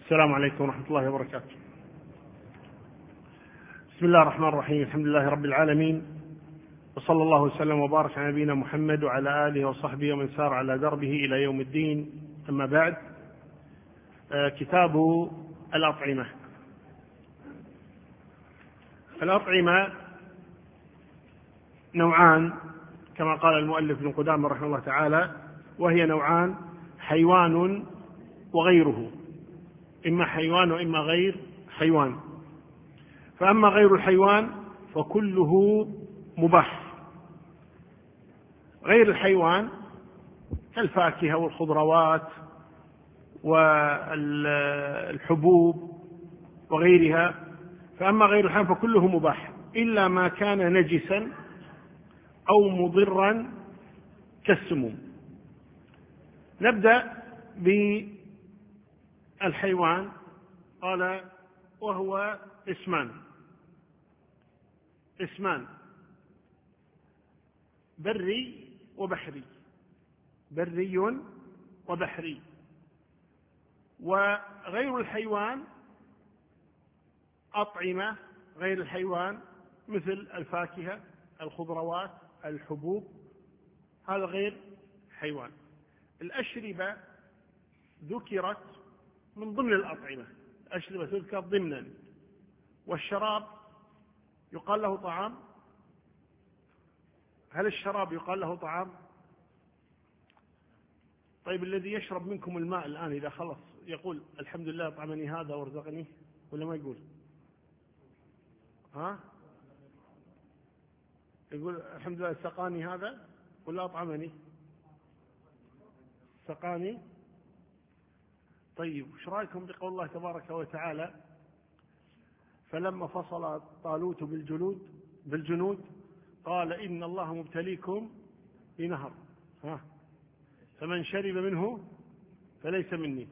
السلام عليكم ورحمة الله وبركاته. بسم الله الرحمن الرحيم. الحمد لله رب العالمين، وصلى الله وسلم وبارك على نبينا محمد وعلى آله وصحبه ومن سار على دربه إلى يوم الدين. أما بعد، كتاب الأطعمة. الأطعمة نوعان كما قال المؤلف ابن قدامة رحمه الله تعالى، وهي نوعان: حيوان وغيره، إما حيوان وإما غير حيوان. فأما غير الحيوان فكله مباح. غير الحيوان كالفاكهة والخضروات والحبوب وغيرها. فأما غير الحيوان فكله مباح إلا ما كان نجسا أو مضرا كالسموم. نبدأ بالحيوان. قال: وهو اسمان: بري وبحري. بري وبحري. وغير الحيوان أطعمة غير الحيوان مثل الفاكهة، الخضروات، الحبوب، هذا غير حيوان. الأشربة ذكرت من ضمن الأطعمة، الأشربة تذكر ضمنا. والشراب يقال له طعام. هل الشراب يقال له طعام؟ طيب، الذي يشرب منكم الماء الآن إذا خلص يقول الحمد لله أطعمني هذا ورزقني، ولا ما يقول؟ يقول الحمد لله سقاني هذا ولا أطعمني؟ سقاني. طيب، وش رأيكم بقول الله تبارك وتعالى: فلما فصل طالوت بالجنود قال إن الله مبتليكم بنهر فمن شرب منه فليس مني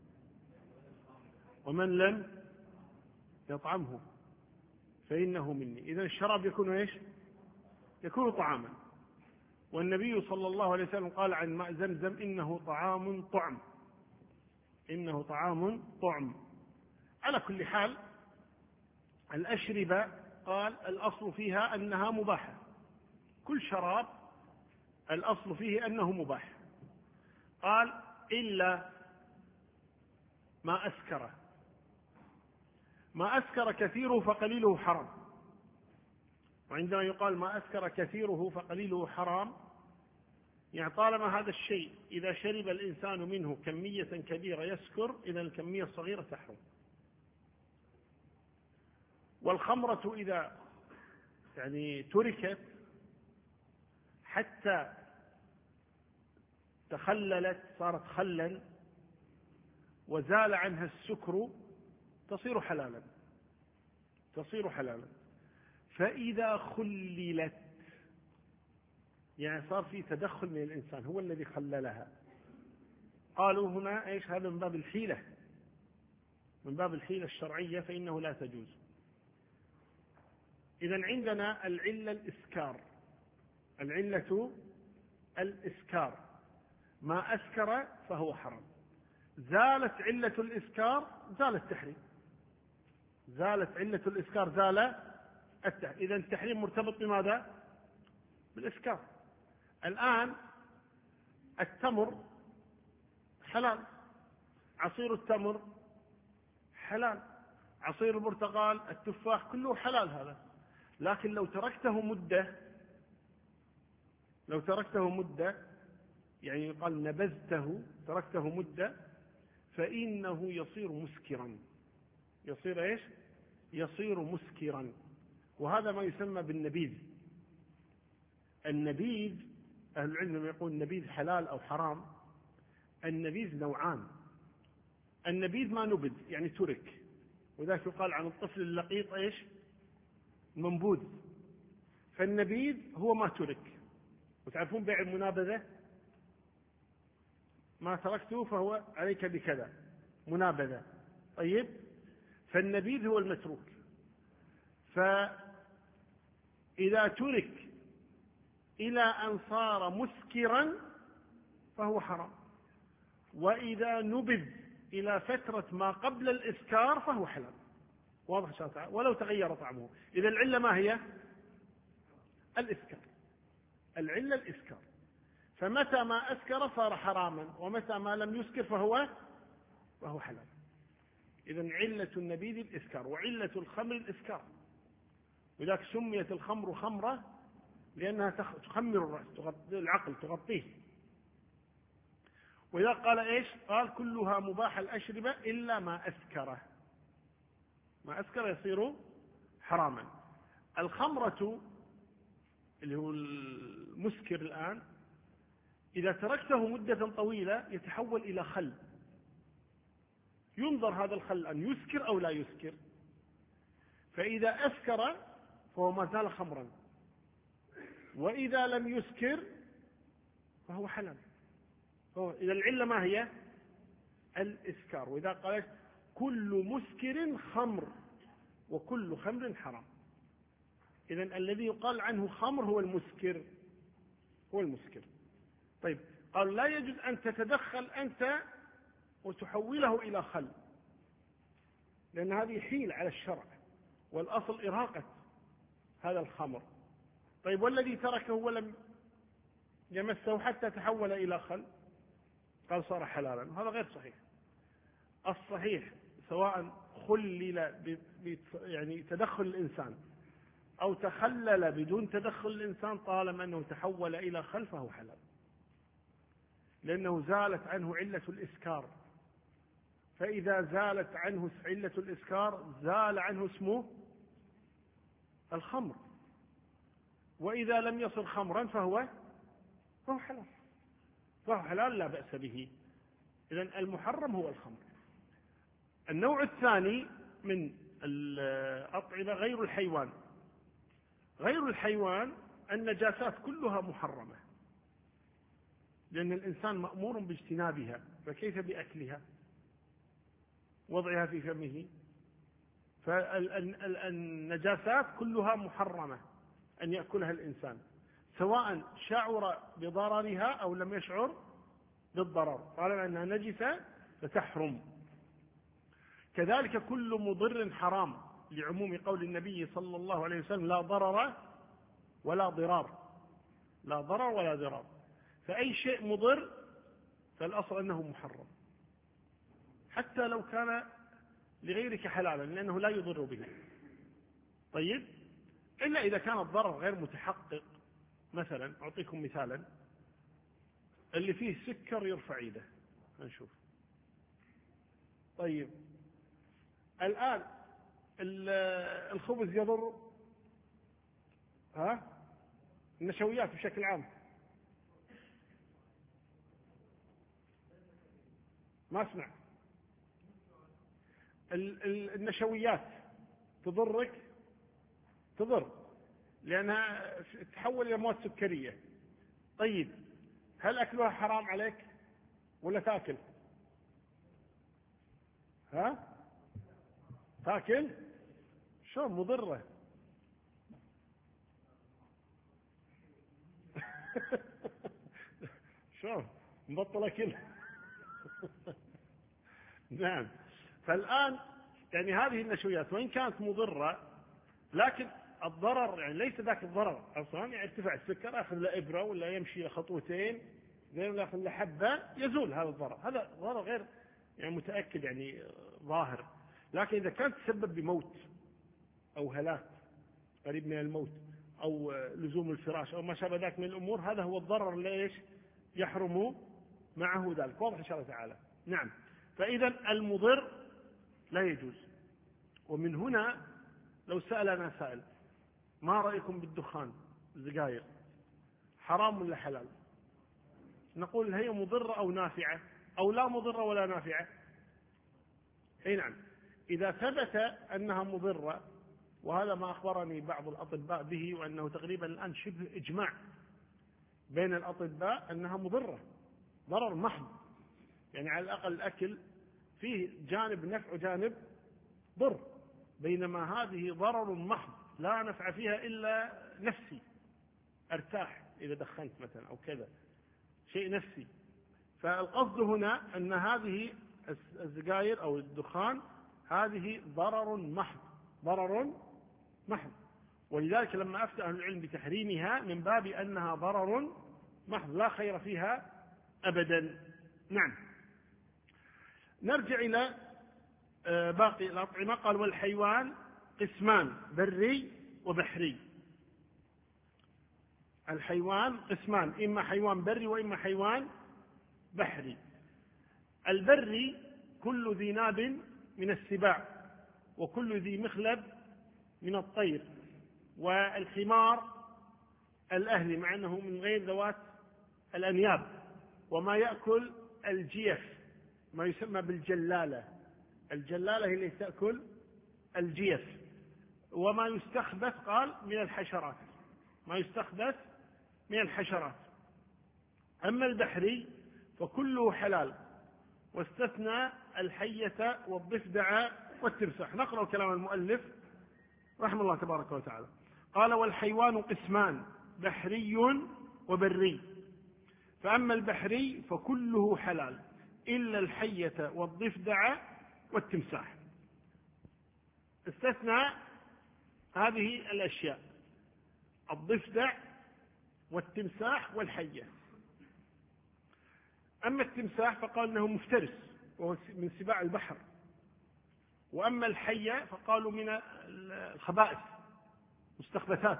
ومن لم يطعمه فإنه مني. إذن الشراب يكون إيش؟ يكون طعاما. والنبي صلى الله عليه وسلم قال عن ماء زمزم: إنه طعام طعم. إنه طعام طعم. على كل حال، الأشربة قال الأصل فيها أنها مباحة. كل شراب الأصل فيه أنه مباح. قال: إلا ما أسكر كثيره فقليله حرام. وعندما يقال ما أسكر كثيره فقليله حرام، يعني طالما هذا الشيء إذا شرب الإنسان منه كمية كبيرة يسكر، إذا الكمية الصغيرة تحرم. والخمرة إذا تركت حتى تخللت، صارت خلا وزال عنها السكر، تصير حلالا. فإذا خللت، يعني صار في تدخل من الإنسان، هو الذي خللها، قالوا هنا إيش؟ هذا من باب الحيلة الشرعية، فإنه لا تجوز. إذن عندنا العلة الإسكار. ما أسكر فهو حرام. زالت علة الإسكار زال التحريم. إذن التحريم مرتبط بماذا؟ بالإسكار. الآن التمر حلال، عصير التمر حلال، عصير البرتقال، التفاح، كله حلال هذا. لكن لو تركته مدة، يعني يقال نبذته، تركته مدة، فإنه يصير مسكرا. يصير إيش؟ يصير مسكرا. وهذا ما يسمى بالنبيذ. النبيذ، أهل العلم يقول النبيذ حلال أو حرام. النبيذ نوعان: النبيذ ما نبذ يعني ترك، وذلك يقال عن الطفل اللقيط إيش؟ منبوذ. فالنبيذ هو ما ترك. وتعرفون بيع المنابذة؟ ما تركته فهو عليك بكذا، منابذة. طيب، فالنبيذ هو المتروك. فإذا ترك إلى أن صار مسكرا فهو حرام. وإذا نبذ إلى فترة ما قبل الإسكار فهو حلال. واضح إن شاء الله تعالى؟ ولو تغير طعمه. إذا العلة ما هي؟ الإسكار. العلة الإسكار. فمتى ما أسكر صار حراما، ومتى ما لم يسكر فهو حلال. إذا علة النبيذ الإسكار، وعلة الخمر الإسكار، ولذلك سميت الخمر خمرة لأنها تخمر الرأس، تغطي العقل، تغطيه. وإذا قال إيش؟ قال كلها مباح الأشربة إلا ما أسكره. ما أسكر يصير حراما. الخمرة اللي هو المسكر الآن إذا تركته مدة طويلة يتحول إلى خل. ينظر هذا الخل أن يسكر أو لا يسكر. فإذا أسكر فهو ما زال خمرا، وإذا لم يسكر فهو حلال. إذا العلة ما هي؟ الإسكار. وإذا قالت كل مسكر خمر وكل خمر حرام. إذا الذي يقال عنه خمر هو المسكر، هو المسكر. طيب، قال لا يجوز أن تتدخل أنت وتحوله إلى خل، لأن هذه حيل على الشرع، والأصل إراقة هذا الخمر. طيب، والذي تركه ولم يمسه حتى تحول إلى خل قال صار حلالا. هذا غير صحيح. الصحيح سواء خلل يعني تدخل الإنسان أو تخلل بدون تدخل الإنسان، طالما أنه تحول إلى خل فهو حلال، لأنه زالت عنه علة الإسكار. فإذا زالت عنه علة الإسكار زال عنه اسمه الخمر، وإذا لم يصل خمرا فهو حلال، فهو حلال لا بأس به. إذن المحرم هو الخمر. النوع الثاني من الأطعمة غير الحيوان. غير الحيوان النجاسات كلها محرمة، لأن الإنسان مأمور باجتنابها، فكيف بأكلها وضعها في فمه؟ فالنجاسات كلها محرمة أن يأكلها الإنسان، سواء شعر بضررها أو لم يشعر بالضرر، طالما أنها نجسة فتحرم. كذلك كل مضر حرام، لعموم قول النبي صلى الله عليه وسلم لا ضرر ولا ضرار. لا ضرر ولا ضرار. فأي شيء مضر فالأصل أنه محرم، حتى لو كان لغيرك حلالا، لأنه لا يضر به. طيب، إلا إذا كان الضرر غير متحقق. مثلا أعطيكم مثالا، اللي فيه سكر يرفع يده، نشوف. طيب، الآن الخبز يضر، النشويات بشكل عام ما اسمع. النشويات تضرك؟ تضر، لأنها تحول إلى مواد سكرية. طيب، هل أكلها حرام عليك ولا تأكل؟ تأكل؟ شو مضرة؟ شو مبطل أكل؟ نعم. فالآن يعني هذه النشويات وإن كانت مضرة، لكن الضرر يعني ليس ذاك الضرر أصلا. يعني ارتفع السكر، أخذ له إبرة ولا يمشي لخطوتين، غير يأخذ له حبة، يزول هذا الضرر. هذا ضرر غير يعني متأكد، يعني ظاهر. لكن إذا كانت تسبب بموت أو هلاك قريب من الموت أو لزوم الفراش أو ما شابه ذلك من الأمور، هذا هو الضرر اللي يحرم معه ذلك. واضح إن شاء الله تعالى؟ نعم. فإذا المضر لا يجوز. ومن هنا لو سألنا سائل ما رأيكم بالدخان، السجاير، حرام ولا حلال؟ نقول هي مضرة أو نافعة أو لا مضرة ولا نافعة؟ أي نعم. إذا ثبت أنها مضرة، وهذا ما أخبرني بعض الأطباء به، وأنه تقريبا الآن شبه إجماع بين الأطباء أنها مضرة، ضرر محض، يعني على الأقل الأكل فيه جانب نفع وجانب ضر، بينما هذه ضرر محض لا نفع فيها إلا نفسي، أرتاح إذا دخنت مثلا أو كذا، شيء نفسي. فالقصد هنا أن هذه السجائر أو الدخان هذه ضرر محض، ضرر محض، ولذلك لما أفتى أهل العلم بتحريمها من باب أنها ضرر محض لا خير فيها أبدا. نعم. نرجع إلى باقي الأطعمة. قال والحيوان قسمان بري وبحري. الحيوان قسمان، إما حيوان بري وإما حيوان بحري. البري كل ذي ناب من السباع وكل ذي مخلب من الطير، والحمار الأهلي مع أنه من غير ذوات الأنياب، وما يأكل الجيف ما يسمى بالجلالة، الجلالة هي اللي تأكل الجيف، وما يستخبث قال من الحشرات، ما يستخبث من الحشرات. أما البحري فكله حلال، واستثنى الحية والضفدع والتمساح. نقرأ كلام المؤلف رحمه الله تبارك وتعالى. قال والحيوان قسمان بحري وبري، فأما البحري فكله حلال إلا الحية والضفدع والتمساح. استثنى هذه الأشياء: الضفدع والتمساح والحية. أما التمساح فقال أنه مفترس وهو من سباع البحر، وأما الحية فقالوا من الخبائث مستخبثات،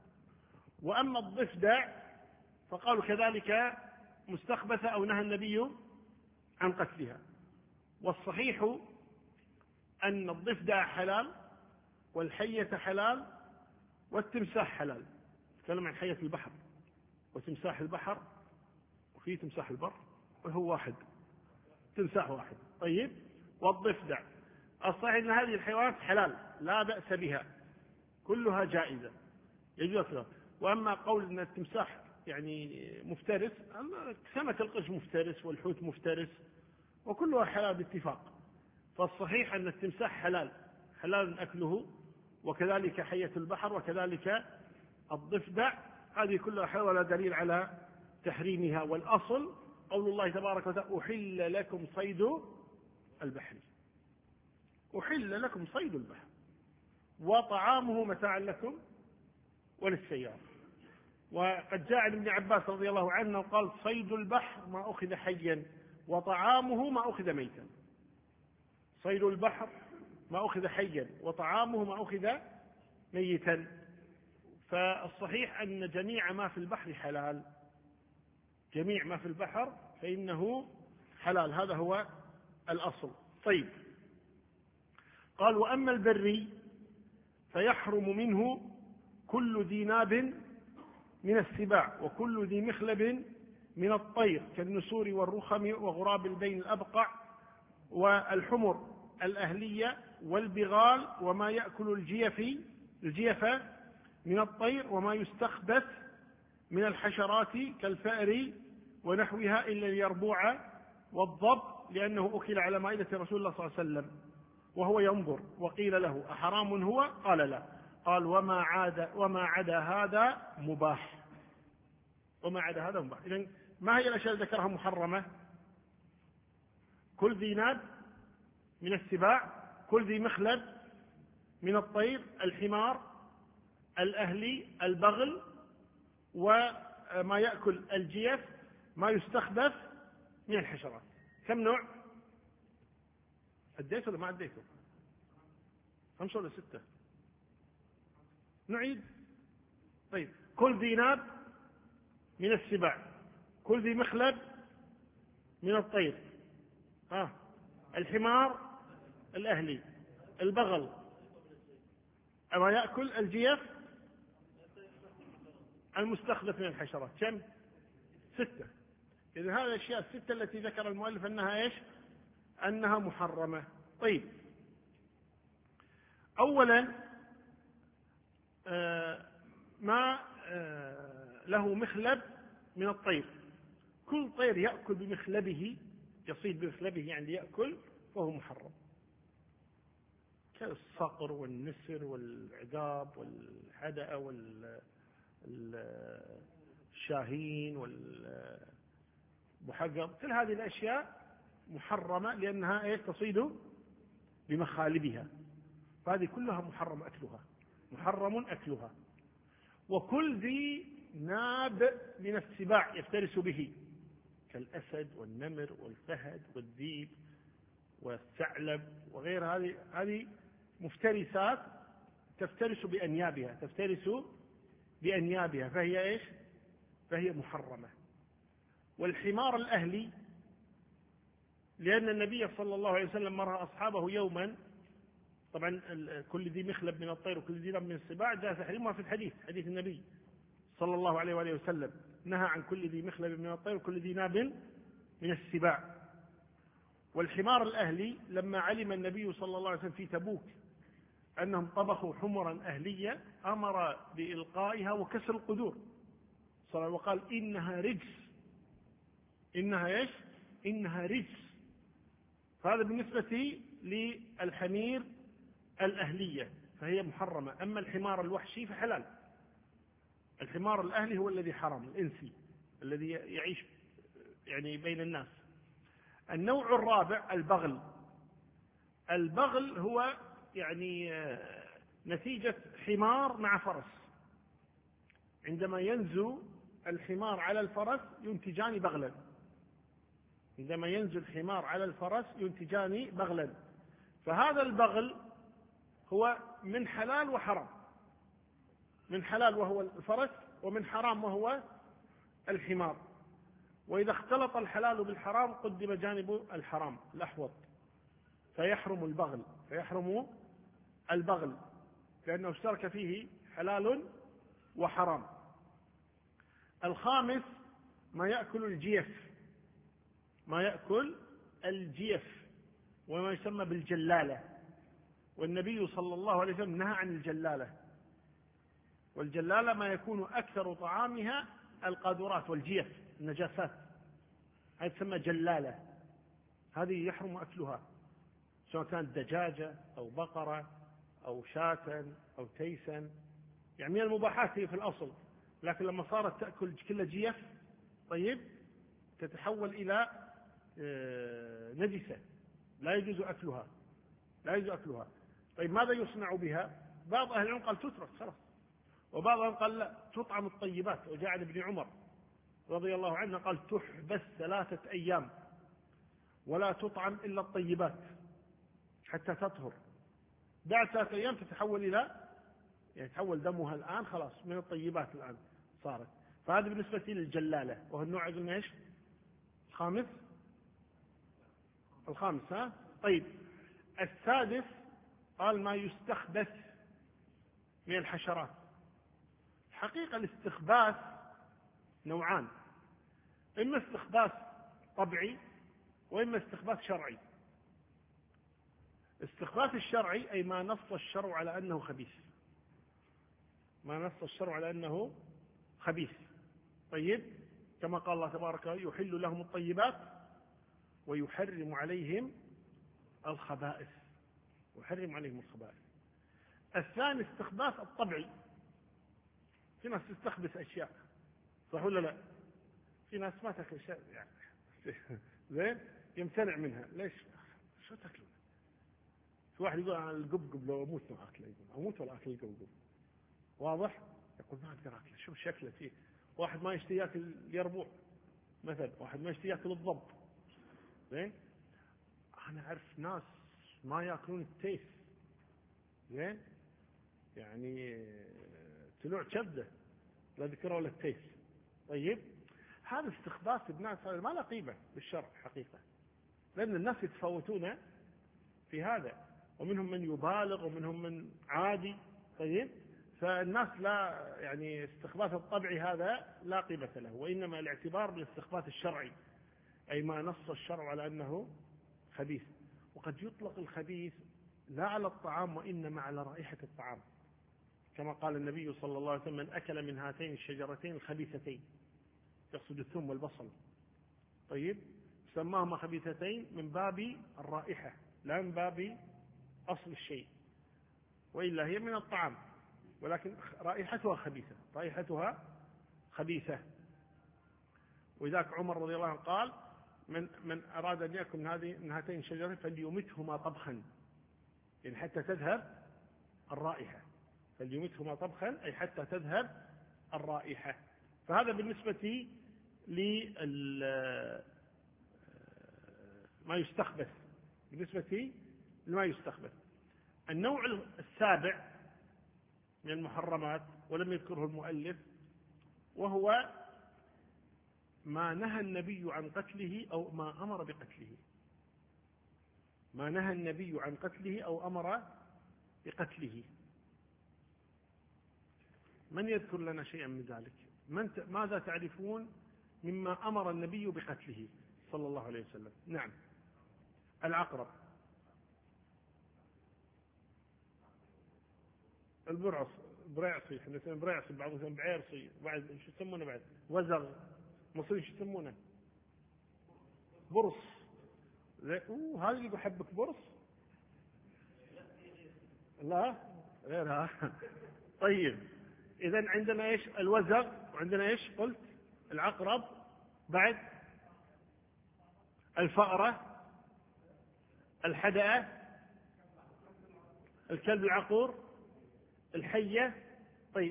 وأما الضفدع فقالوا كذلك مستخبثة أو نهى النبي عن قتلها. والصحيح أن الضفدع حلال والحية حلال والتمساح حلال. نتكلم عن حية البحر وتمساح البحر، وفي تمساح البر وهو واحد، تمساح واحد. طيب، والضفدع الصحيح أن هذه الحيوانات حلال لا بأس بها، كلها جائزة يجوز. وأما قول أن التمساح يعني مفترس، سمك القرش مفترس والحوت مفترس وكلها حلال باتفاق. فالصحيح أن التمساح حلال أكله، وكذلك حية البحر، وكذلك الضفدع، هذه كلها حلال ولا دليل على تحريمها. والأصل قول الله تبارك وتعالى: أحل لكم صيد البحر، أحل لكم صيد البحر وطعامه متاعا لكم وللسيارة. وقد جاء عن ابن عباس رضي الله عنه قال: صيد البحر ما أخذ حيا وطعامه ما أخذ ميتا. صيد البحر ما أخذ حيا وطعامه ما أخذ ميتا. فالصحيح أن جميع ما في البحر حلال، جميع ما في البحر فإنه حلال، هذا هو الأصل. طيب، قال: وأما البري فيحرم منه كل ذي ناب من السباع وكل ذي مخلب من الطير كالنسور والرخم وغراب البين الأبقع والحمر الأهلية والبغال وما يأكل الجيف من الطير وما يستخبث من الحشرات كالفأر ونحوها إلا اليربوع والضب، لأنه أكل على مائدة رسول الله صلى الله عليه وسلم وهو ينظر، وقيل له: أحرام هو؟ قال: لا. قال: وما عدا هذا مباح. وما عدا هذا مباح. إذن ما هي الأشياء التي ذكرها محرمة؟ كل ذي ناب من السباع، كل ذي مخلب من الطير، الحمار الأهلي، البغل، وما يأكل الجيف، ما يستخبث من الحشرات. كم نوع؟ أديت ولا ما أديته؟ 5 ولا 6؟ نعيد. طيب، كل ذي ناب من السباع، كل ذي مخلب من الطير، الحمار الأهلي، البغل، ما يأكل الجيف، المستخلف من الحشرات. كم؟ 6. إذن هذه الأشياء 6 التي ذكر المؤلف أنها إيش؟ أنها محرمة. طيب، أولا ما له مخلب من الطير. كل طير يأكل بمخلبه، يصيد بمخلبه يعني يأكل، فهو محرم، كالصقر والنسر والعقاب والحدأ والشاهين والبحقر. كل هذه الأشياء محرمة لأنها تصيد بمخالبها، فهذه كلها محرم أكلها. وكل ذي ناب من السباع يفترس به كالأسد والنمر والفهد والذيب والثعلب وغير هذه مفترسات تفترس بأنيابها فهي فهي محرمة. والحمار الأهلي لأن النبي صلى الله عليه وسلم مر أصحابه يوما، طبعا كل ذي مخلب من الطير وكل ذي ناب من السباع جاء تحريمها في حديث النبي صلى الله عليه وآله وسلم، نهى عن كل ذي مخلب من الطير وكل ذي ناب من السباع. والحمار الأهلي لما علم النبي صلى الله عليه وسلم في تبوك أنهم طبخوا حمرا أهلية أمر بإلقائها وكسر القدور وقال إنها رجس. إنها رجس. فهذا بالنسبة للحمير الأهلية فهي محرمة. أما الحمار الوحشي فحلال. الحمار الأهلي هو الذي حرام، الإنسي الذي يعيش يعني بين الناس. النوع الرابع البغل هو يعني نتيجة حمار مع فرس. عندما ينزو الحمار على الفرس ينتجان بغلا. عندما ينزل الحمار على الفرس ينتجان بغلا. فهذا البغل هو من حلال وحرام، من حلال وهو الفرس، ومن حرام وهو الحمار. وإذا اختلط الحلال بالحرام قدم جانب الحرام الأحوط فيحرم البغل لأنه اشترك فيه حلال وحرام. الخامس ما يأكل الجيف وما يسمى بالجلالة. والنبي صلى الله عليه وسلم نهى عن الجلالة. والجلالة ما يكون أكثر طعامها القاذورات والجيف النجاسات، هذه تسمى جلالة. هذه يحرم أكلها سواء كانت دجاجة أو بقرة أو شاة أو تيسا، يعني من المباحات هي في الأصل، لكن لما صارت تأكل كل جيف طيب تتحول إلى نجسة لا يجوز أكلها. طيب ماذا يصنع بها؟ بعض أهل العلم قال تترك خلاص، وبعضهم قال لا تطعم الطيبات. وجاء عن ابن عمر رضي الله عنه قال تحبس 3 أيام ولا تطعم إلا الطيبات حتى تطهر. بعد 3 أيام تتحول إلى يتحول دمها الآن خلاص من الطيبات الآن صارت. فهذا بالنسبة للجلالة وهو النوع قلنا ايش؟ الخامس ها؟ طيب السادس قال ما يستخبث من الحشرات. حقيقة الاستخباث نوعان، إما استخباث طبيعي وإما استخباث شرعي. استخباث الشرعي أي ما نص الشرع على أنه خبيث. طيب كما قال الله تبارك يحل لهم الطيبات ويحرم عليهم الخبائث. الثاني استخباث الطبيعي، في ناس تستخبث أشياء صح ولا لا؟ في ناس ما تأكل أشياء يعني زين يمتنع منها. ليش؟ شو تأكلون؟ في واحد يقول أنا القبقب لو أموت ما أكله، أموت ولا أكل القبقب. واضح؟ يقول ما أقدر أكله، شوف شكله فيه. واحد ما يشتهي يأكل اليربوع مثلا، واحد ما يشتهي يأكل الضب. زين؟ أنا أعرف ناس ما يأكلون التيس. زين؟ يعني طلوع كبده لا ذكر ولا التيس. طيب هذا استخباث الناس هذا ما له قيمة بالشرع حقيقة، لأن الناس يتفاوتون في هذا، ومنهم من يبالغ ومنهم من عادي. طيب فالناس لا يعني استخباث الطبيعي هذا لا قيمة له، وإنما الاعتبار بالاستخباث الشرعي أي ما نص الشرع على أنه خبيث. وقد يطلق الخبيث لا على الطعام وإنما على رائحة الطعام، كما قال النبي صلى الله عليه وسلم من أكل من هاتين الشجرتين الخبيثتين، يقصد الثوم والبصل. طيب سماهما خبيثتين من باب الرائحة لا من باب أصل الشيء، وإلا هي من الطعام ولكن رائحتها خبيثة. ولذلك عمر رضي الله عنه قال من أراد أن يأكل من هاتين الشجرتين فليمتهما طبخا، يعني حتى تذهب الرائحة. فليمتهما طبخا أي حتى تذهب الرائحة. فهذا بالنسبة ما يستخبث، بالنسبة لما يستخبث. النوع السابع من المحرمات ولم يذكره المؤلف، وهو ما نهى النبي عن قتله أو ما أمر بقتله. ما نهى النبي عن قتله أو أمر بقتله. من يذكر لنا شيئا من ذلك؟ ماذا تعرفون مما أمر النبي بقتله صلى الله عليه وسلم؟ نعم. العقرب، البرعص، بريعصي، احنا نسميه بريعصي، بعضهم يسمونه بعيرصي، بعد شو يسمونه بعد؟ وزغ، مصريين شو يسمونه؟ برص. هذا اللي بحبك برص؟ لا غيرها. طيب إذا عندنا ايش؟ الوزغ، وعندنا ايش قلت؟ العقرب، بعد الفأرة، الحدأة، الكلب العقور، الحية. طيب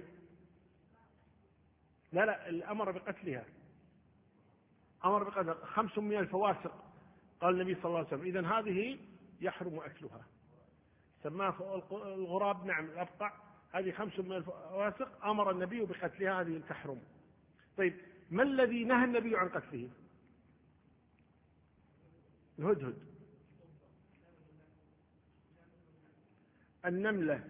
لا الأمر بقتلها، أمر بقتل 5 من الفواسق قال النبي صلى الله عليه وسلم. إذن هذه يحرم أكلها. سماها الغراب، نعم الأبقع، هذه 5 من الفواسق أمر النبي بقتلها، هذه تحرم. طيب ما الذي نهى النبي عن قتله؟ الهدهد، النملة،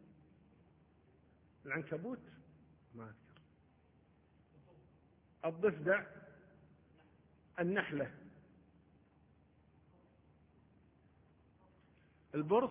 العنكبوت ما أذكر، الضفدع، النحلة، البرص،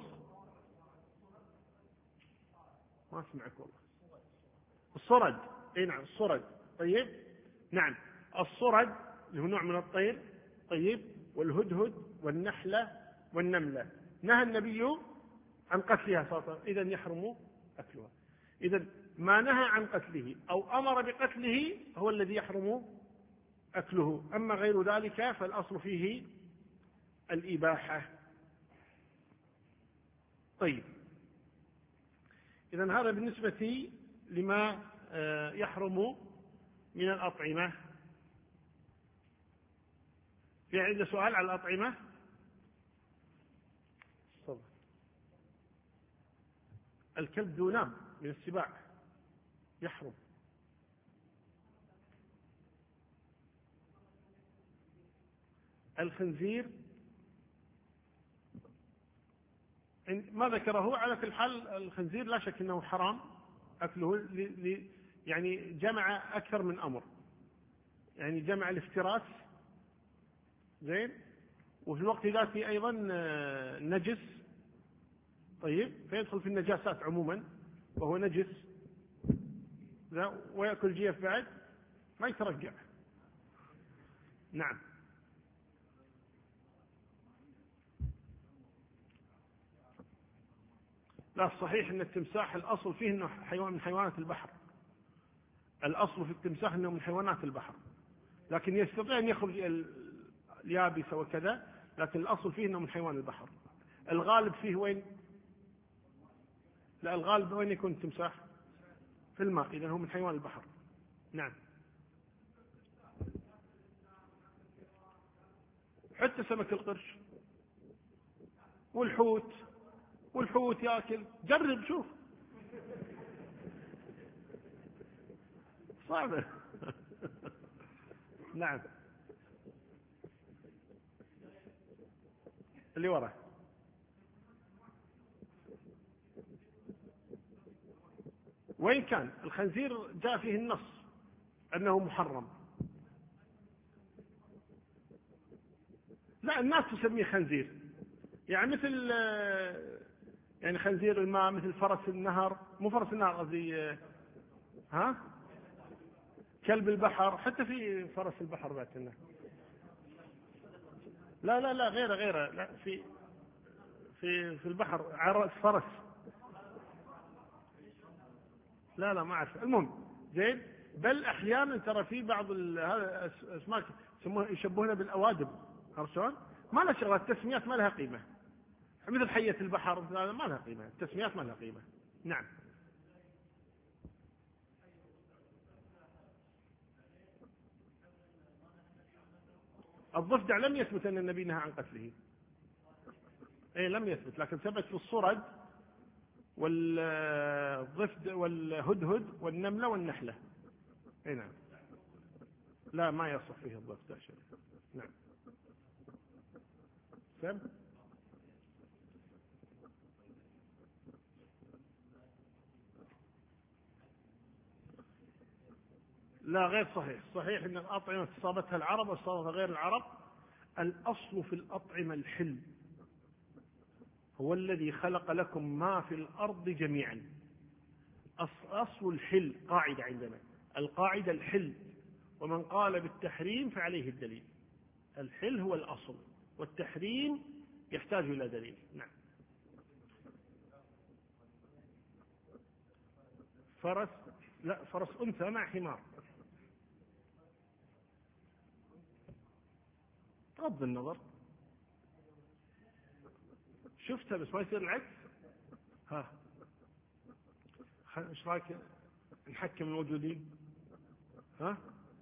ما أسمعك والله، الصرد، اي نعم الصرد. طيب نعم الصرد اللي هو نوع من الطير. طيب والهدهد والنحلة والنملة نهى النبي عن قتلها صلى الله عليه وسلم، إذن يحرم أكلها. إذن ما نهى عن قتله أو أمر بقتله هو الذي يحرم أكله، أما غير ذلك فالأصل فيه الإباحة. طيب إذن هذا بالنسبة لما يحرم من الأطعمة. في عندنا سؤال على الأطعمة؟ صبر. الكلب ذو ناب من السباع يحرم. الخنزير ما ذكره، على كل حال الخنزير لا شك أنه حرام أكله، يعني جمع أكثر من أمر، يعني جمع الافتراس زين، وفي الوقت ذاته أيضا نجس. طيب فيدخل في النجاسات عموما وهو نجس، ويأكل جيف بعد ما يترجع. نعم. لا الصحيح أن التمساح الأصل فيه أنه حيوان من حيوانات البحر، الأصل في التمساح أنه من حيوانات البحر، لكن يستطيع أن يخرج اليابسة وكذا، لكن الأصل فيه أنه من حيوان البحر. الغالب فيه وين؟ لا الغالب وين يكون التمساح؟ في الماء، إذن هو من حيوان البحر. نعم. حتى سمك القرش والحوت يأكل، جرب شوف صعبة. نعم. اللي وراه وين كان الخنزير جاء فيه النص أنه محرم. لا الناس تسميه خنزير، يعني مثل يعني خنزير الماء، مثل فرس النهر، مو فرس النهر قصدي، كلب البحر، حتى في فرس البحر باتنا. لا غيره لا في البحر عرس فرس. لا ما أعرف، المهم زين. بل أحيانا ترى في بعض هذا الأسماك يشبهونها بالأوادم، عرفت شلون؟ ما لها شغلة، التسميات ما لها قيمة، مثل حية البحر ما لها قيمة، التسميات ما لها قيمة. نعم. الضفدع لم يثبت أن النبي نهى عن قتله، أي لم يثبت، لكن ثبت في الصرد والضفد والهدهد والنملة والنحلة. أي نعم. لا ما يصح فيه الضفدع شيء. نعم. سم. لا غير صحيح، صحيح أن الأطعمة أصابتها العرب وأصابتها غير العرب. الأصل في الأطعمة الحل، هو الذي خلق لكم ما في الأرض جميعا. أصل الحل قاعدة عندنا، القاعدة الحل، ومن قال بالتحريم فعليه الدليل. الحل هو الأصل، والتحريم يحتاج إلى دليل. نعم. فرس، لا فرس أنثى مع حمار. بغض النظر، شفتها بس ما يصير العكس. ها ايش رايك نحكم الموجودين؟ ها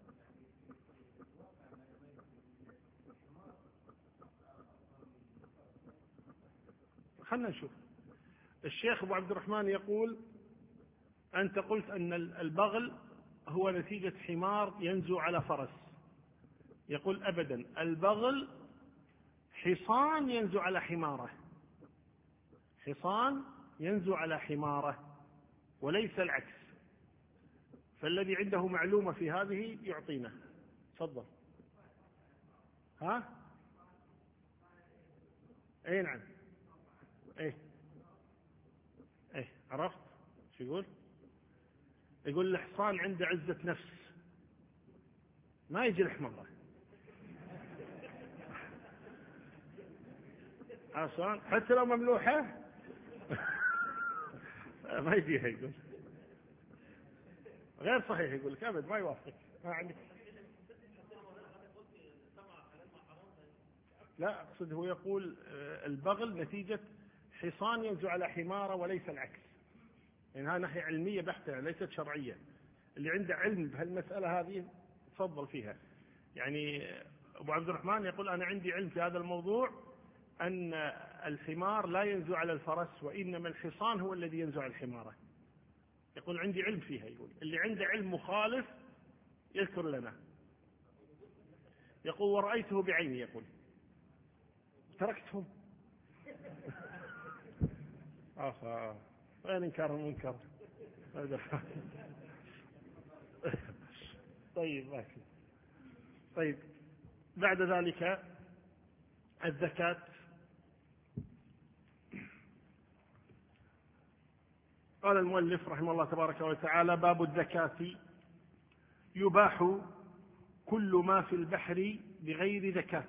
خلنا نشوف. الشيخ أبو عبد الرحمن يقول: أنت قلت أن البغل هو نتيجة حمار ينزو على فرس. يقول: أبدا، البغل حصان ينزو على حماره، حصان ينزو على حماره وليس العكس. فالذي عنده معلومة في هذه يعطينا. تفضل. ها اي نعم. ايه ايه عرفت شو يقول؟ يقول الحصان عنده عزة نفس، ما يجي الحمار حصان حتى لو مملوحة ما يجيها. يقول غير صحيح، يقول لك أبد ما يوافق، ما عندك. لا أقصد، هو يقول البغل نتيجة حصان ينزو على حمارة وليس العكس، يعني هذه ناحية علمية بحتة ليست شرعية. اللي عنده علم بهالمسألة هذه تفضل فيها. يعني أبو عبد الرحمن يقول: أنا عندي علم في هذا الموضوع، أن الحمار لا ينزو على الفرس، وإنما الحصان هو الذي ينزو على الحمارة. يقول عندي علم فيها. يقول اللي عنده علم مخالف يذكر لنا. يقول: ورأيته بعيني. يقول تركتهم. وين إنكار المنكر. طيب ماشي. طيب بعد ذلك الزكاة. قال المؤلف رحمه الله تبارك وتعالى: باب الزكاة. يباح كل ما في البحر بغير زكاة.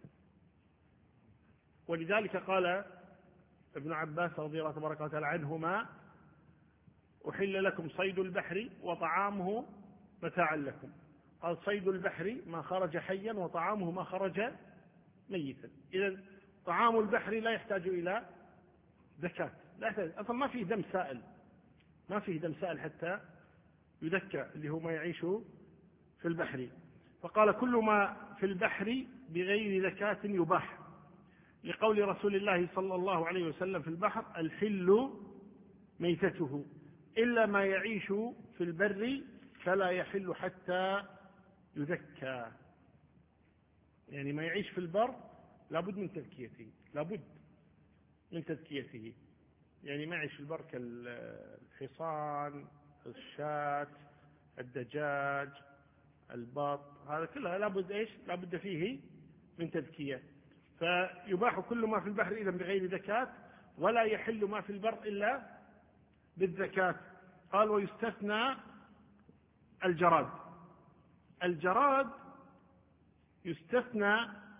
ولذلك قال ابن عباس رضي الله تبارك وتعالى عنهما: أحل لكم صيد البحر وطعامه متاعا لكم. قال: صيد البحر ما خرج حيا، وطعامه ما خرج ميتا. إذن طعام البحر لا يحتاج إلى زكاة، لا يحتاج أصلا، ما فيه دم سائل، ما فيه دم سائل حتى يذكى، اللي هو ما يعيش في البحر. فقال: كل ما في البحر بغير زكاة يباح، لقول رسول الله صلى الله عليه وسلم في البحر: الحل ميتته إلا ما يعيش في البر فلا يحل حتى يذكى. يعني ما يعيش في البر لابد من تذكيته، لابد من تذكيته. يعني ما يعيش في البر كالحصان، الشاة، الدجاج، البط، هذا كلها لابد ايش؟ لابد فيه من تذكية. فيباح كل ما في البحر إذا بغير زكاة، ولا يحل ما في البر إلا بالزكاة. قال: ويستثنى الجراد. الجراد يستثنى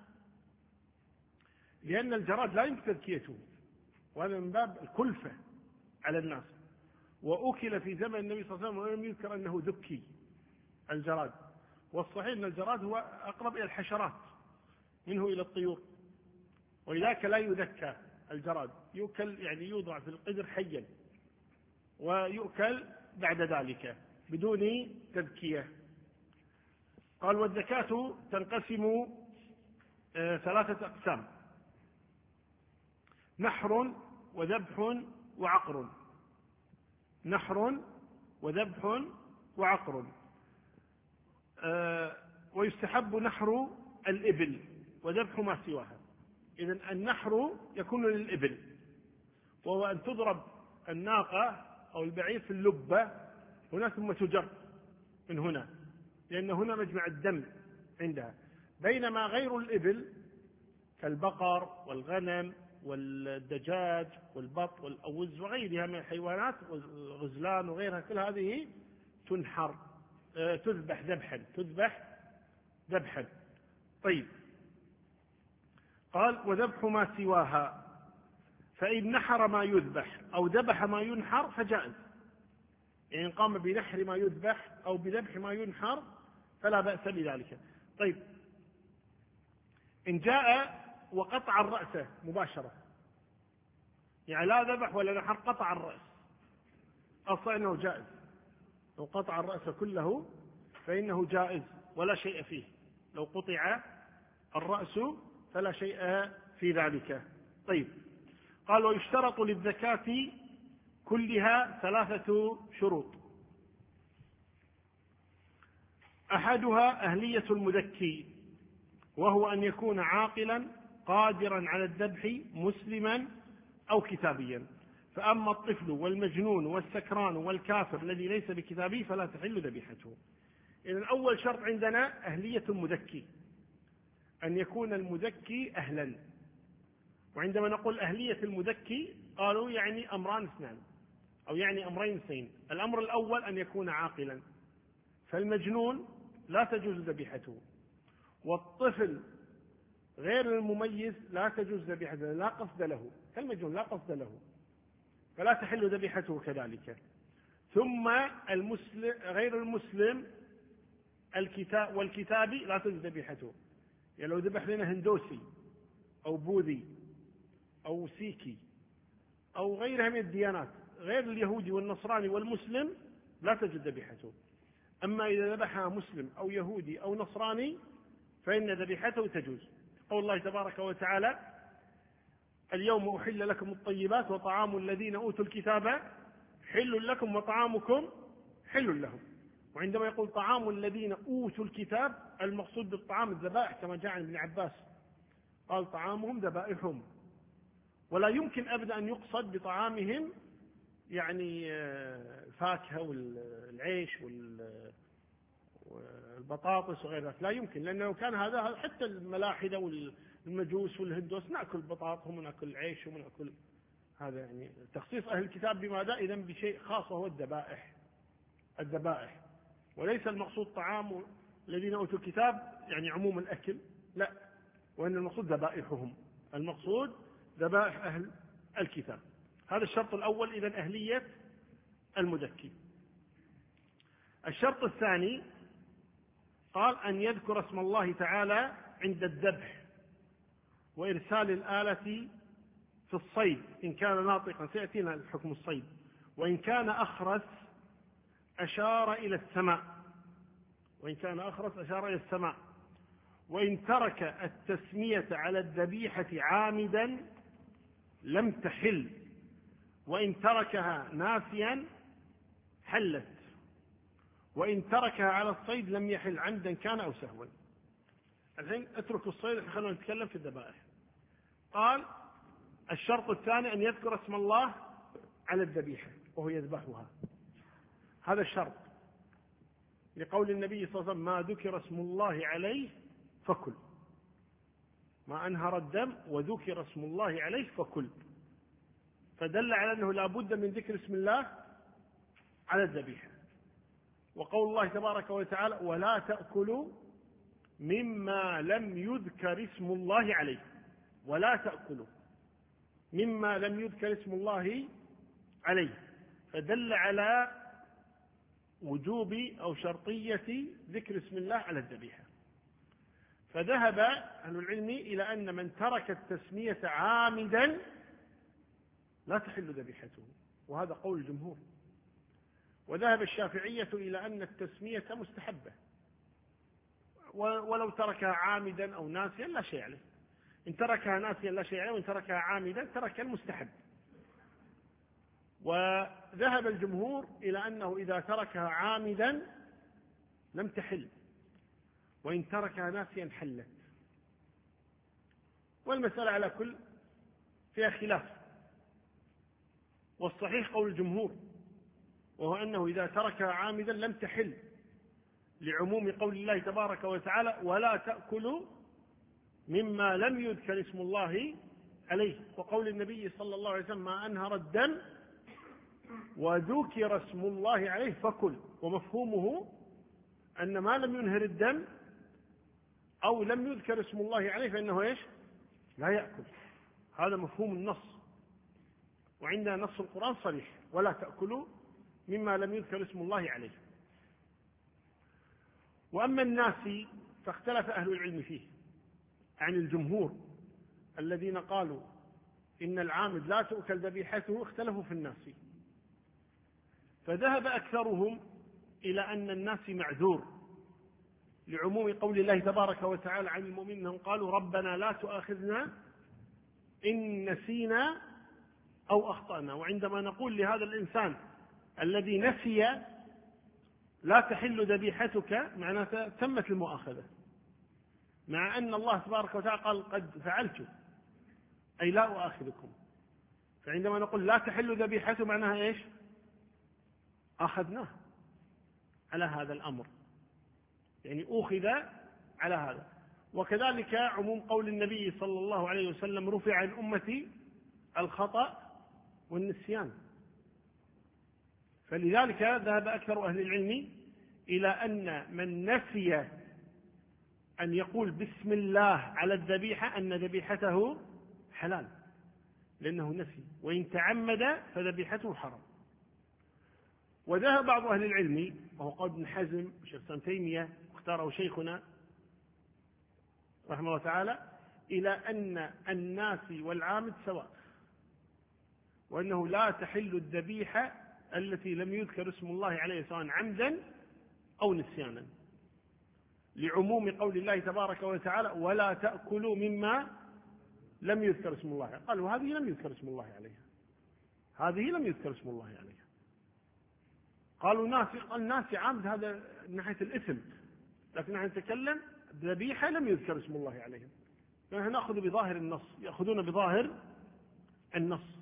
لأن الجراد لا يمكن تذكيته، وهذا من باب الكلفة على الناس. وأكل في زمن النبي صلى الله عليه وسلم ولم يذكر أنه ذكي الجراد. والصحيح أن الجراد هو أقرب إلى الحشرات منه إلى الطيور، ولذلك لا يذكى الجراد، يؤكل يعني يوضع في القدر حيا ويؤكل بعد ذلك بدون تذكية. قال والزكاة تنقسم 3 أقسام: نحر وذبح وعقر. نحر وذبح وعقر. ويستحب نحر الإبل وذبح ما سواها. إذن النحر يكون للإبل، وهو أن تضرب الناقة أو البعير في اللبة هنا ثم تجر من هنا، لأن هنا مجمع الدم عندها. بينما غير الإبل كالبقر والغنم والدجاج والبط والأوز وغيرها من الحيوانات والغزلان وغيرها، كل هذه تنحر تذبح ذبحا. طيب، قال وذبح ما سواها، فإن نحر ما يذبح أو ذبح ما ينحر فجائز، يعني إن قام بنحر ما يذبح أو بذبح ما ينحر فلا بأس بذلك. طيب، إن جاء وقطع الرأس مباشرة، يعني لا ذبح ولا نحر، قطع الرأس، أصلا أنه جائز. لو قطع الرأس كله فإنه جائز ولا شيء فيه، لو قطع الرأس فلا شيء في ذلك. طيب، قال ويشترط للزكاة كلها 3 شروط: أحدها أهلية المذكي، وهو أن يكون عاقلا قادرا على الذبح مسلما أو كتابيا. فأما الطفل والمجنون والسكران والكافر الذي ليس بكتابي فلا تحل ذبيحته. إذن أول شرط عندنا أهلية المذكي، أن يكون المذكي أهلا. وعندما نقول أهلية المذكي قالوا يعني أمران اثنان، أو يعني أمرين اثنين. الأمر الأول أن يكون عاقلا، فالمجنون لا تجوز ذبيحته، والطفل غير المميز لا تجوز ذبيحته، لا قصد له، كالمجنون لا قصد له فلا تحل ذبيحته كذلك. ثم غير المسلم والكتابي لا تجوز ذبيحته، يعني لو ذبح لنا هندوسي أو بوذي أو سيكي أو غيرها من الديانات غير اليهودي والنصراني والمسلم لا تجوز ذبيحته. أما إذا ذبحها مسلم أو يهودي أو نصراني فإن ذبيحته تجوز. قول الله تبارك وتعالى: اليوم أحل لكم الطيبات وطعام الذين أوتوا الكتاب حل لكم وطعامكم حل لهم. وعندما يقول طعام الذين أوتوا الكتاب المقصود بالطعام الذبائح، كما جاء عن ابن عباس قال طعامهم ذبائحهم، ولا يمكن أبدا أن يقصد بطعامهم يعني فاكهة والعيش والبطاطس وغير ذلك، لا يمكن، لأنه كان هذا حتى الملاحدة والمجوس والهندوس نأكل بطاطهم ونأكل عيشهم ونأكل هذا. يعني تخصيص أهل الكتاب بماذا؟ إذن بشيء خاص وهو الذبائح، وليس المقصود طعام الذين أوتوا الكتاب يعني عموم الأكل، لا، وإن المقصود ذبائحهم، المقصود ذبائح أهل الكتاب. هذا الشرط الأول، إذن أهلية المذكي. الشرط الثاني قال أن يذكر اسم الله تعالى عند الذبح وإرسال الآلة في الصيد إن كان ناطقا، سيأتينا الحكم الصيد. وإن كان أخرس أشار إلى السماء. وإن ترك التسمية على الذبيحة عامدا لم تحل، وإن تركها ناسيا حلت، وإن تركها على الصيد لم يحل عمدا كان أو سهوا. الحين اتركوا الصيد، خلونا نتكلم في الذبائح. قال الشرط الثاني أن يذكر اسم الله على الذبيحة وهو يذبحها، هذا الشرط، لقول النبي صلى الله عليه وسلم: ما ذكر اسم الله عليه فكل، ما أنهر الدم وذكر اسم الله عليه فكل، فدل على أنه لا بد من ذكر اسم الله على الذبيحة. وقول الله تبارك وتعالى: ولا تأكلوا مما لم يذكر اسم الله عليه، ولا تأكلوا مما لم يذكر اسم الله عليه، فدل على وجوب أو شرطية ذكر اسم الله على الذبيحة. فذهب أهل العلم إلى أن من ترك التسمية عامدا لا تحل ذبيحته، وهذا قول الجمهور. وذهب الشافعية إلى أن التسمية مستحبة، ولو تركها عامدا أو ناسيا لا شيء عليه. إن تركها ناسيا لا شيء عليه، وإن تركها عامدا ترك المستحب. وذهب الجمهور إلى أنه إذا تركها عامدا لم تحل، وإن تركها ناسيا حلت. والمسألة على كل فيها خلاف، والصحيح قول الجمهور، وهو أنه إذا تركها عامدا لم تحل، لعموم قول الله تبارك وتعالى: ولا تأكلوا مما لم يذكر اسم الله عليه، وقول النبي صلى الله عليه وسلم: ما أنهر الدم وذكر اسم الله عليه فكل. ومفهومه أن ما لم ينهر الدم أو لم يذكر اسم الله عليه فإنه إيش؟ لا يأكل. هذا مفهوم النص، وعندنا نص القرآن صريح: ولا تأكلوا مما لم يذكر اسم الله عليه. وأما الناسي فاختلف أهل العلم فيه عن الجمهور الذين قالوا إن العامد لا تؤكل ذبيحته، اختلفوا في الناسي. فذهب أكثرهم إلى أن الناسي معذور، لعموم قول الله تبارك وتعالى عن المؤمنين أنهم قالوا: ربنا لا تؤاخذنا إن نسينا أو أخطأنا. وعندما نقول لهذا الإنسان الذي نسي لا تحل ذبيحتك، معناته تمت المؤاخذة، مع أن الله تبارك وتعالى قال: قد فعلت، أي لا أؤاخذكم. فعندما نقول لا تحل ذبيحته معناها إيش؟ أخذناه على هذا الأمر، يعني أخذ على هذا. وكذلك عموم قول النبي صلى الله عليه وسلم: رفع عن أمتي الخطأ والنسيان. فلذلك ذهب أكثر أهل العلم إلى أن من نسي أن يقول بسم الله على الذبيحة أن ذبيحته حلال، لأنه نسي، وإن تعمد فذبيحته حرام. وذهب بعض أهل العلم، وهو قول ابن حزم وشيخ ابن تيمية واختاره شيخنا رحمه الله تعالى، إلى أن الناسي والعامد سواء، وأنه لا تحل الذبيحة التي لم يذكر اسم الله عليه سواء عمدا أو نسيانا، لعموم قول الله تبارك وتعالى: ولا تأكلوا مما لم يذكر اسم الله عليه. قالوا هذه لم يذكر اسم الله عليها، هذه لم يذكر اسم الله عليها. قالوا الناسي عامد، هذا من ناحية الإثم، لكن نحن نتكلم ذبيحة لم يذكر اسم الله عليها، فنحن نأخذ بظاهر النص، يأخذون بظاهر النص.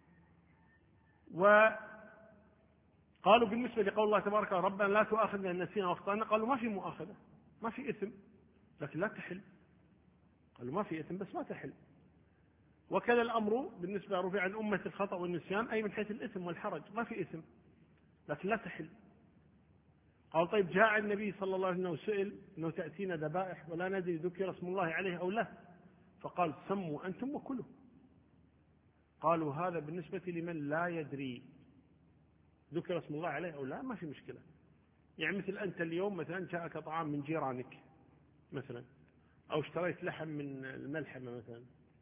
وقالوا بالنسبة لقول الله تبارك: ربنا لا تؤاخذنا إن نسينا واخطأنا، قالوا ما في مؤاخذة، ما في إثم، لكن لا تحل. قالوا ما في إثم بس ما تحل. وكذا الأمر بالنسبة رفع عن أمة الخطأ والنسيان، أي من حيث الإثم والحرج، ما في إثم لكن لا تحل. قال: طيب جاء النبي صلى الله عليه وسلم سئل أنه تأتينا ذبائح ولا ندري ذكر اسم الله عليه أو لا، فقال: سموا أنتم وكلوا. قالوا هذا بالنسبة لمن لا يدري ذكر اسم الله عليه أو لا، ما في مشكلة. يعني مثل أنت اليوم مثلا جاءك طعام من جيرانك مثلا، أو اشتريت لحم من الملحمة مثلا،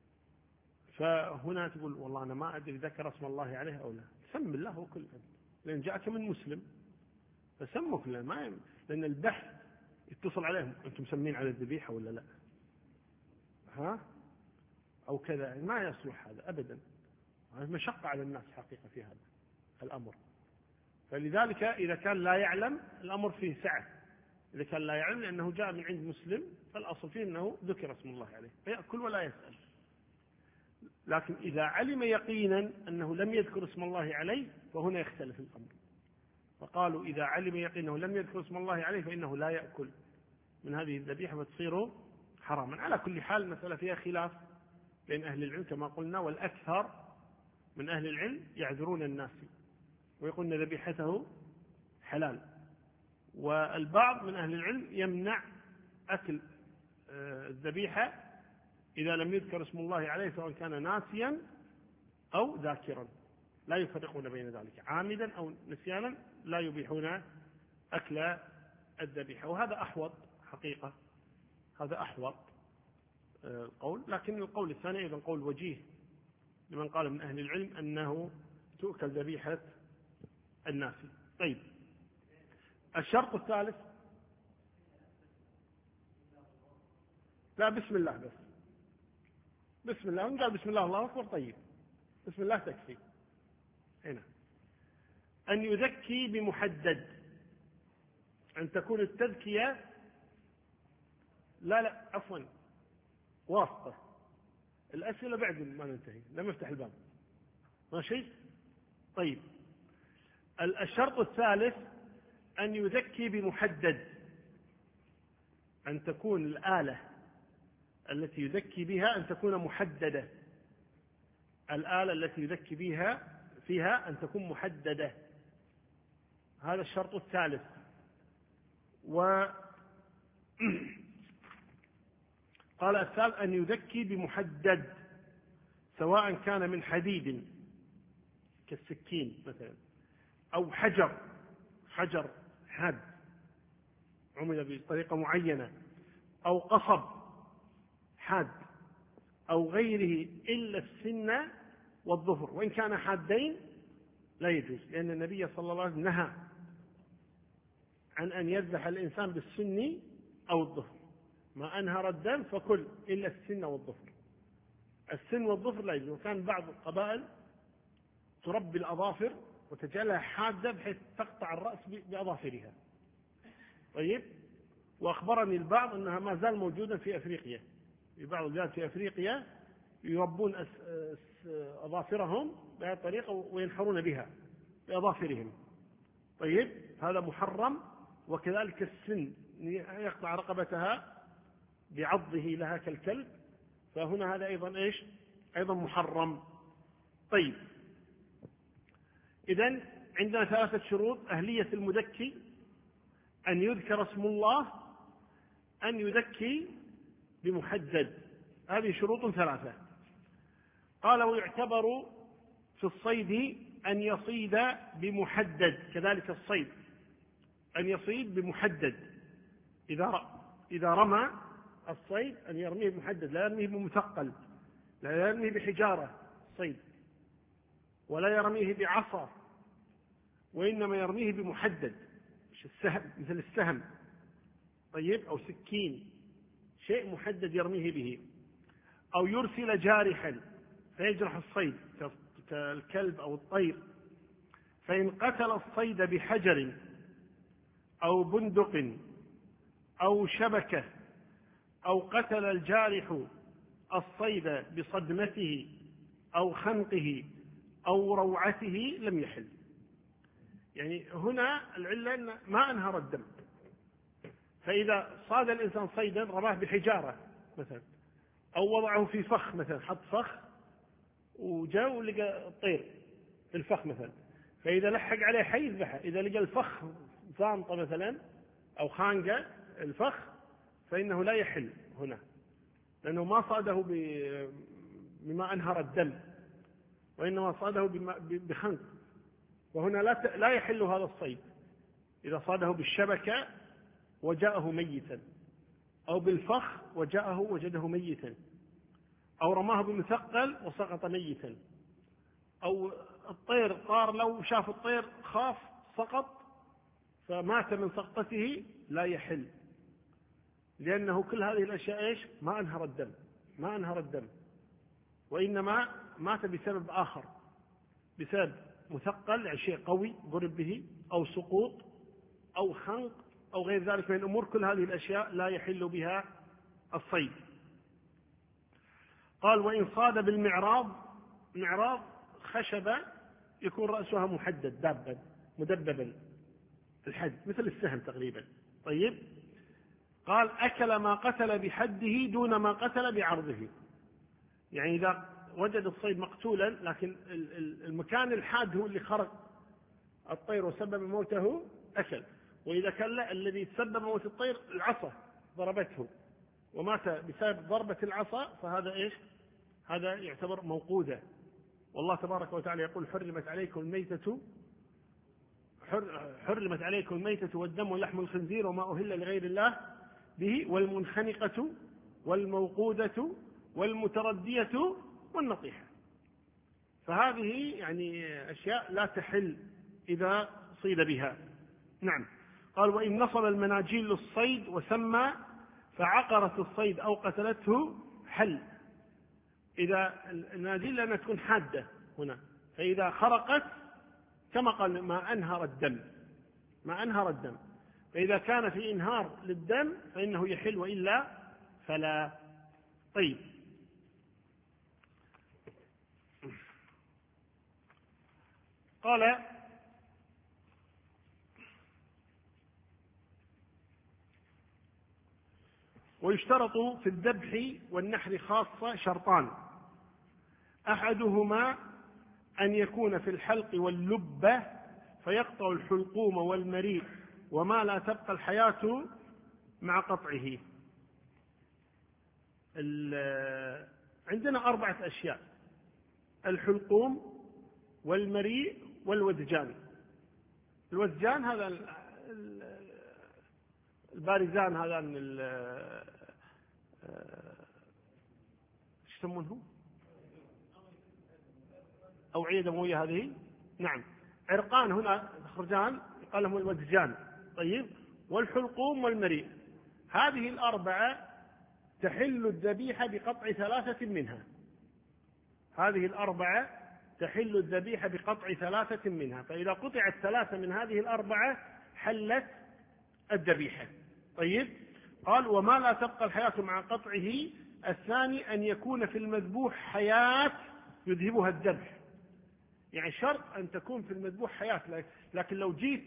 فهنا تقول والله أنا ما أدري ذكر اسم الله عليه أو لا، سم الله وكل أنت، لأن جاءك من مسلم فسموا كله، لأن البحث يتصل عليهم: أنتم مسمين على الذبيحة ولا لا؟ أو كذا، ما يصلح هذا أبدا، هذا مشقة على الناس حقيقة في هذا الأمر. فلذلك إذا كان لا يعلم الأمر فيه سعة، إذا كان لا يعلم لأنه جاء من عند مسلم فالأصل فيه أنه ذكر اسم الله عليه فيأكل ولا يسأل. لكن إذا علم يقينا أنه لم يذكر اسم الله عليه فهنا يختلف الأمر، فقالوا إذا علم يقينا أنه لم يذكر اسم الله عليه فإنه لا يأكل من هذه الذبيحة فتصير حراما. على كل حال المسألة فيها خلاف بين أهل العلم كما قلنا، والأكثر من أهل العلم يعذرون الناس ويقولون ذبيحته حلال، والبعض من أهل العلم يمنع أكل الذبيحة إذا لم يذكر اسم الله عليه سواء كان ناسيا أو ذاكرا، لا يفرقون بين ذلك، عامدا أو نسيانا لا يبيحون أكل الذبيحة. وهذا أحوط حقيقة، هذا أحوط القول، لكن القول الثاني أيضا قول وجيه لمن قال من أهل العلم أنه تؤكل ذبيحة الناسي. طيب، الشرط الثالث، لا بسم الله بس، بسم الله، وإن قال بسم الله الله أكبر طيب، بسم الله تكفي. هنا أن يذكي بمحدد، أن تكون التذكية لا عفوا واسطة. الأسئلة بعد ما ننتهي، لم نفتح الباب ماشي. طيب، الشرط الثالث أن يذكي بمحدد، أن تكون الآلة التي يذكي بها أن تكون محددة، الآلة التي يذكي بها فيها أن تكون محددة، هذا الشرط الثالث. قال الثالث أن يذكي بمحدد، سواء كان من حديد كالسكين مثلا، أو حجر حاد عمل بطريقة معينة، أو قصب حاد، أو غيره إلا السن والظفر، وإن كان حادين لا يجوز، لأن النبي صلى الله عليه وسلم نهى عن أن يذبح الإنسان بالسن أو الظفر، ما أنهر الدم فكل إلا السن والظفر. السن والظفر لا يجوز، وكان بعض القبائل تربي الأظافر وتجعلها حادة بحيث تقطع الرأس بأظافرها. طيب، وأخبرني البعض أنها ما زال موجودا في أفريقيا، في بعض البلاد في أفريقيا يربون أظافرهم بهذه الطريقة وينحرون بها بأظافرهم. طيب، هذا محرم. وكذلك السن، يقطع رقبتها بعضه لها كالكلب، فهنا هذا أيضا إيش؟ أيضا محرم. طيب، إذن عندنا 3 شروط: أهلية المذكي، أن يذكر اسم الله، أن يذكي بمحدد، هذه شروط 3. قال: ويعتبر في الصيد أن يصيد بمحدد، كذلك الصيد أن يصيد بمحدد، إذا رمى الصيد أن يرميه بمحدد، لا يرميه بمثقل، لا يرميه بحجارة الصيد، ولا يرميه بعصا، وإنما يرميه بمحدد، السهم مثل السهم. طيب، أو سكين، شيء محدد يرميه به. أو يرسل جارحا فيجرح الصيد كالكلب أو الطير، فإن قتل الصيد بحجر أو بندق أو شبكة، أو قتل الجارح الصيد بصدمته أو خنقه أو روعته لم يحل. يعني هنا العلة أن ما أنهر الدم، فإذا صاد الإنسان صيدا رماه بحجارة مثلا، أو وضعه في فخ مثلا، حط فخ وجاء ولقى الطير في الفخ مثلا، فإذا لحق عليه حي يذبحه. إذا لقى الفخ زانطة مثلا أو خانقة الفخ فإنه لا يحل هنا، لأنه ما صاده بما أنهر الدم، وإنما صاده بخنق، وهنا لا يحل هذا الصيد. إذا صاده بالشبكة وجاءه ميتا، أو بالفخ وجده ميتا، أو رماه بمثقل وسقط ميتا، أو الطير طار، لو شاف الطير خاف سقط فمات من سقطته، لا يحل، لأنه كل هذه الأشياء إيش؟ ما أنهر الدم، وإنما مات بسبب آخر، بسبب مثقل، يعني شيء قوي ضرب به، أو سقوط، أو خنق، أو غير ذلك من الأمور. كل هذه الأشياء لا يحل بها الصيد. قال: وإن صاد بالمعراض، معراض خشبة يكون رأسها محدد، دابا مدببا الحد مثل السهم تقريبا. طيب، قال: أكل ما قتل بحده دون ما قتل بعرضه، يعني إذا وجد الصيد مقتولا لكن المكان الحاد هو اللي خرق الطير وسبب موته أكل. وإذا كان لا، الذي تسبب موت الطير العصا ضربته ومات بسبب ضربة العصا، فهذا إيش؟ هذا يعتبر موقوذة. والله تبارك وتعالى يقول: حرمت عليكم الميتة حرمت عليكم الميتة والدم ولحم الخنزير وما أهل لغير الله به والمنخنقة والموقودة والمتردية والنطيحة. فهذه يعني أشياء لا تحل إذا صيد بها. نعم. قال وإن نصب المناجيل للصيد وسمى فعقرت الصيد أو قتلته حل. إذا المناجيل لأنها تكون حادة هنا، فإذا خرقت كما قال ما أنهر الدم، ما أنهر الدم، فإذا كان في إنهار للدم فإنه يحل وإلا فلا. طيب. قال ويشترط في الذبح والنحر خاصة شرطان: أحدهما أن يكون في الحلق واللبة فيقطع الحلقوم والمريء وما لا تبقى الحياة مع قطعه. عندنا 4 أشياء: الحلقوم والمريء والودجان. الودجان هذا البارزان، هذا ايش يسمونه؟ أوعية دموية هذه. نعم. عرقان هنا خرجان قال لهم الودجان. طيب. والحلقوم والمريء، هذه ال4 تحل الذبيحة بقطع 3 منها. هذه ال4 تحل الذبيحة بقطع 3 منها، فإذا قطعت 3 من هذه ال4 حلت الذبيحة. طيب. قال وما لا تبقى الحياة مع قطعه. الثاني أن يكون في المذبوح حياة يذهبها الذبح، يعني شرط أن تكون في المذبوح حياة. لكن لو جيت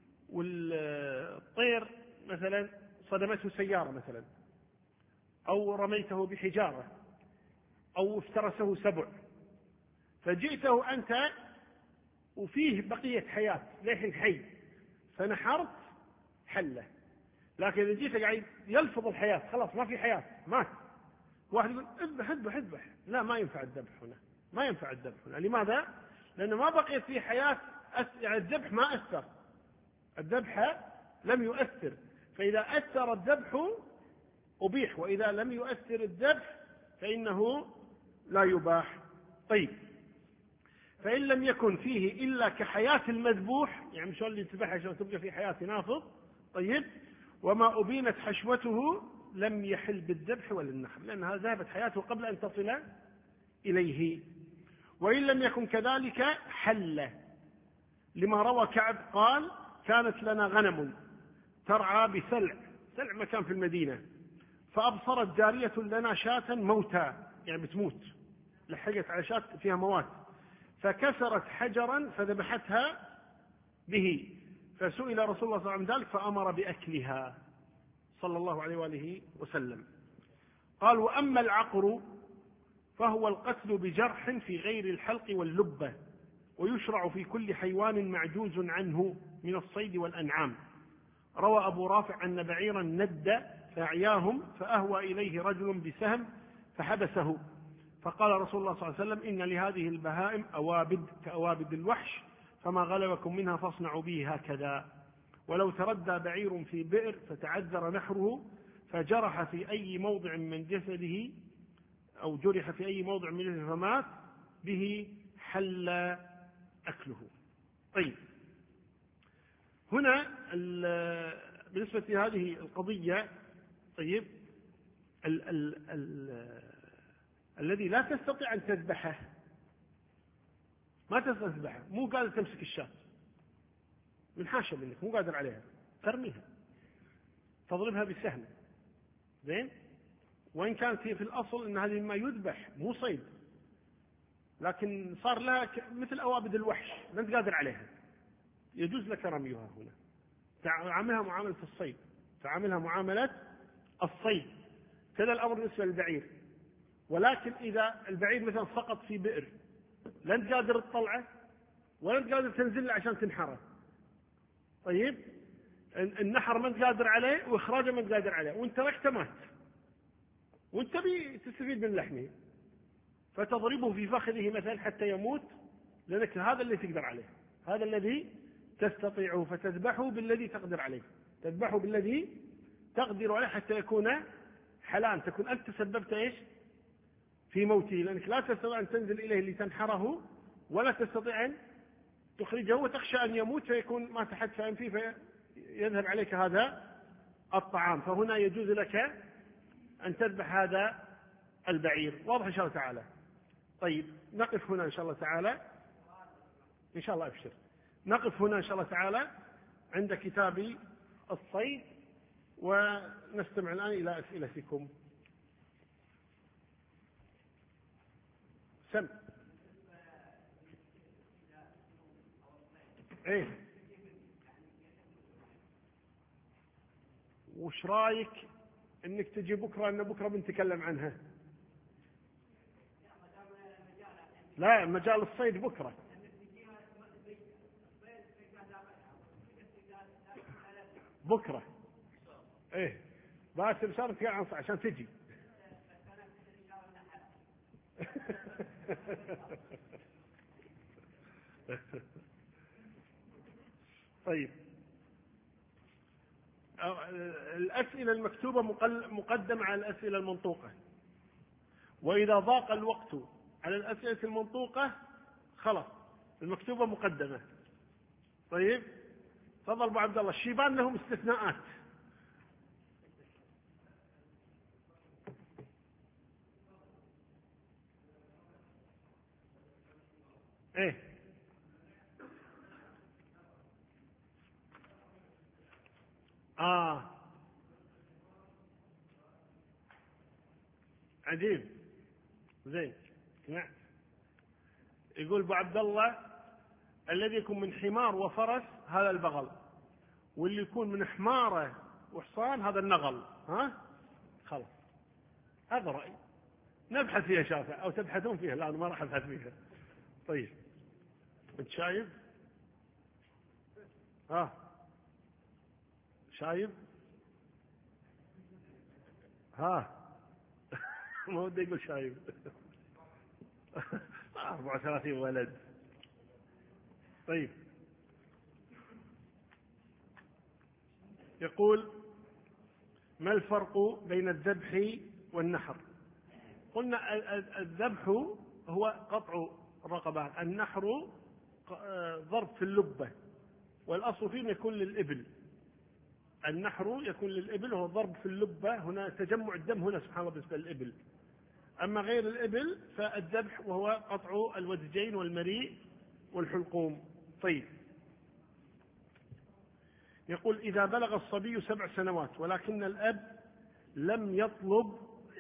والطير مثلا صدمته سيارة مثلا، أو رميته بحجارة، أو افترسه سبع، فجئته أنت وفيه بقية حياة لحين حي فنحرت حله. لكن إذا جيت قاعد يلفظ الحياة خلاص ما في حياة مات، واحد يقول اذبح اذبح اذبح، لا ما ينفع الذبح هنا، ما ينفع الذبح هنا. لماذا؟ لأنه ما بقيت فيه حياة. يعني الذبح ما أثر، الذبح لم يؤثر، فإذا أثر الذبح أبيح، وإذا لم يؤثر الذبح فإنه لا يباح. طيب. فإن لم يكن فيه إلا كحياة المذبوح، يعني مش اللي يذبح عشان تبقى في حياة نافض. طيب. وما أبينت حشوته لم يحل بالذبح ولا النحر، لأنها ذهبت حياته قبل أن تصل إليه. وإن لم يكن كذلك حل، لما روى كعب قال كانت لنا غنم ترعى بسلع، سلع مكان في المدينة، فأبصرت جارية لنا شاة موتى، يعني بتموت، لحقت على شاة فيها موات، فكسرت حجرا فذبحتها به، فسئل رسول الله صلى الله عليه وسلم ذلك فأمر بأكلها صلى الله عليه وآله وسلم. قال وأما العقر فهو القتل بجرح في غير الحلق واللبة، ويشرع في كل حيوان معجوز عنه من الصيد والأنعام. روى أبو رافع أن بعيرا ند فأعياهم فأهوى إليه رجل بسهم فحبسه، فقال رسول الله صلى الله عليه وسلم إن لهذه البهائم أوابد كأوابد الوحش، فما غلبكم منها فاصنعوا به هكذا. ولو تردى بعير في بئر فتعذر نحره فجرح في أي موضع من جسده أو جرح في أي موضع من جسده فمات به حل أكله. طيب. هنا بالنسبة لهذه القضية، طيب، الذي لا تستطيع أن تذبحه، ما تستطيع تذبحه، مو قادر تمسك الشاة من حاشا منك، مو قادر عليها، ترميها، تضربها بالسهم، زين، وإن كانت هي في الأصل أن هذه ما يذبح مو صيد، لكن صار لها مثل أوابد الوحش، لا أنت قادر عليها، يجوز لك رميها هنا، تعاملها معاملة الصيد، تعاملها معاملة الصيد. كذا الأمر بالنسبة للبعير. ولكن إذا البعير مثلا سقط في بئر، لا أنت قادر تطلعه ولا أنت قادر تنزل عشان تنحره، طيب، النحر ما أنت قادر عليه وإخراجه ما أنت قادر عليه، وأنت رحت مات، وأنت تستفيد من لحمه، فتضربه في فخذه مثلا حتى يموت، لأنك هذا اللي تقدر عليه، هذا الذي تستطيعه فتذبحه بالذي تقدر عليه، تذبحه بالذي تقدر عليه حتى يكون حلال، تكون أنت تسببت إيش في موته، لأنك لا تستطيع أن تنزل إليه لتنحره ولا تستطيع أن تخرجه، وتخشى أن يموت فيكون ما تحت فيه فيذهب عليك هذا الطعام، فهنا يجوز لك أن تذبح هذا البعير. واضح إن شاء الله تعالى؟ طيب نقف هنا إن شاء الله تعالى، إن شاء الله أبشر، نقف هنا إن شاء الله تعالى عند كتاب الصيد، ونستمع الآن إلى أسئلتكم. سم إيه، وش رايك إنك تجي بكرة، أن بكرة بنتكلم عنها؟ لا، مجال الصيد بكرة. بكرة إيه، باسم شرط عشان تجي. طيب، الأسئلة المكتوبة مقدمة على الأسئلة المنطوقة، وإذا ضاق الوقت على الأسئلة المنطوقة خلاص المكتوبة مقدمة. طيب تفضل أبو عبد الله. الشيبان لهم استثناءات. ايه عجيب، زين سمعت. يقول ابو عبد الله الذي يكون من حمار وفرس هذا البغل، واللي يكون من حماره وحصان هذا النغل. ها خلاص، هذا رأي نبحث فيها شافع، او تبحثون فيها. لا أنا ما راح ابحث فيها. طيب انت شايب؟ شايب؟ ما ودي يقول شايب. 34 ولد. طيب يقول ما الفرق بين الذبح والنحر؟ قلنا الذبح هو قطع الرقبة، النحر ضرب في اللبة، والأصل فيه يكون للإبل. النحر يكون للإبل وهو ضرب في اللبة، هنا تجمع الدم هنا سبحان الله بالنسبة للإبل. أما غير الإبل فالذبح وهو قطع الودجين والمريء والحلقوم. طيب يقول إذا بلغ الصبي 7 سنوات ولكن الأب لم يطلب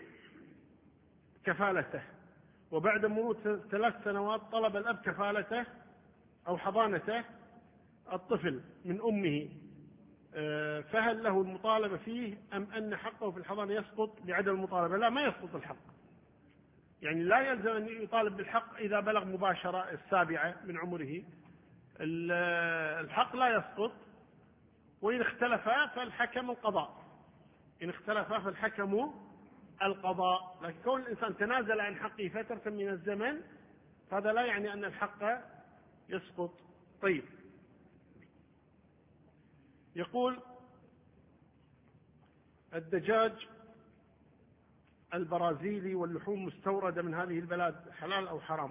كفالته، وبعد مرور 3 سنوات طلب الأب كفالته أو حضانته الطفل من أمه، فهل له المطالبة فيه أم أن حقه في الحضانة يسقط بعدم المطالبة؟ لا، ما يسقط الحق، يعني لا يلزم أن يطالب بالحق إذا بلغ مباشرة 7 من عمره، الحق لا يسقط. وإن اختلفا فالحكم القضاء، إن اختلفا فالحكم القضاء. لكن كون الإنسان تنازل عن حقه فترة من الزمن هذا لا يعني أن الحق يسقط. طيب يقول الدجاج البرازيلي واللحوم مستوردة من هذه البلاد حلال أو حرام؟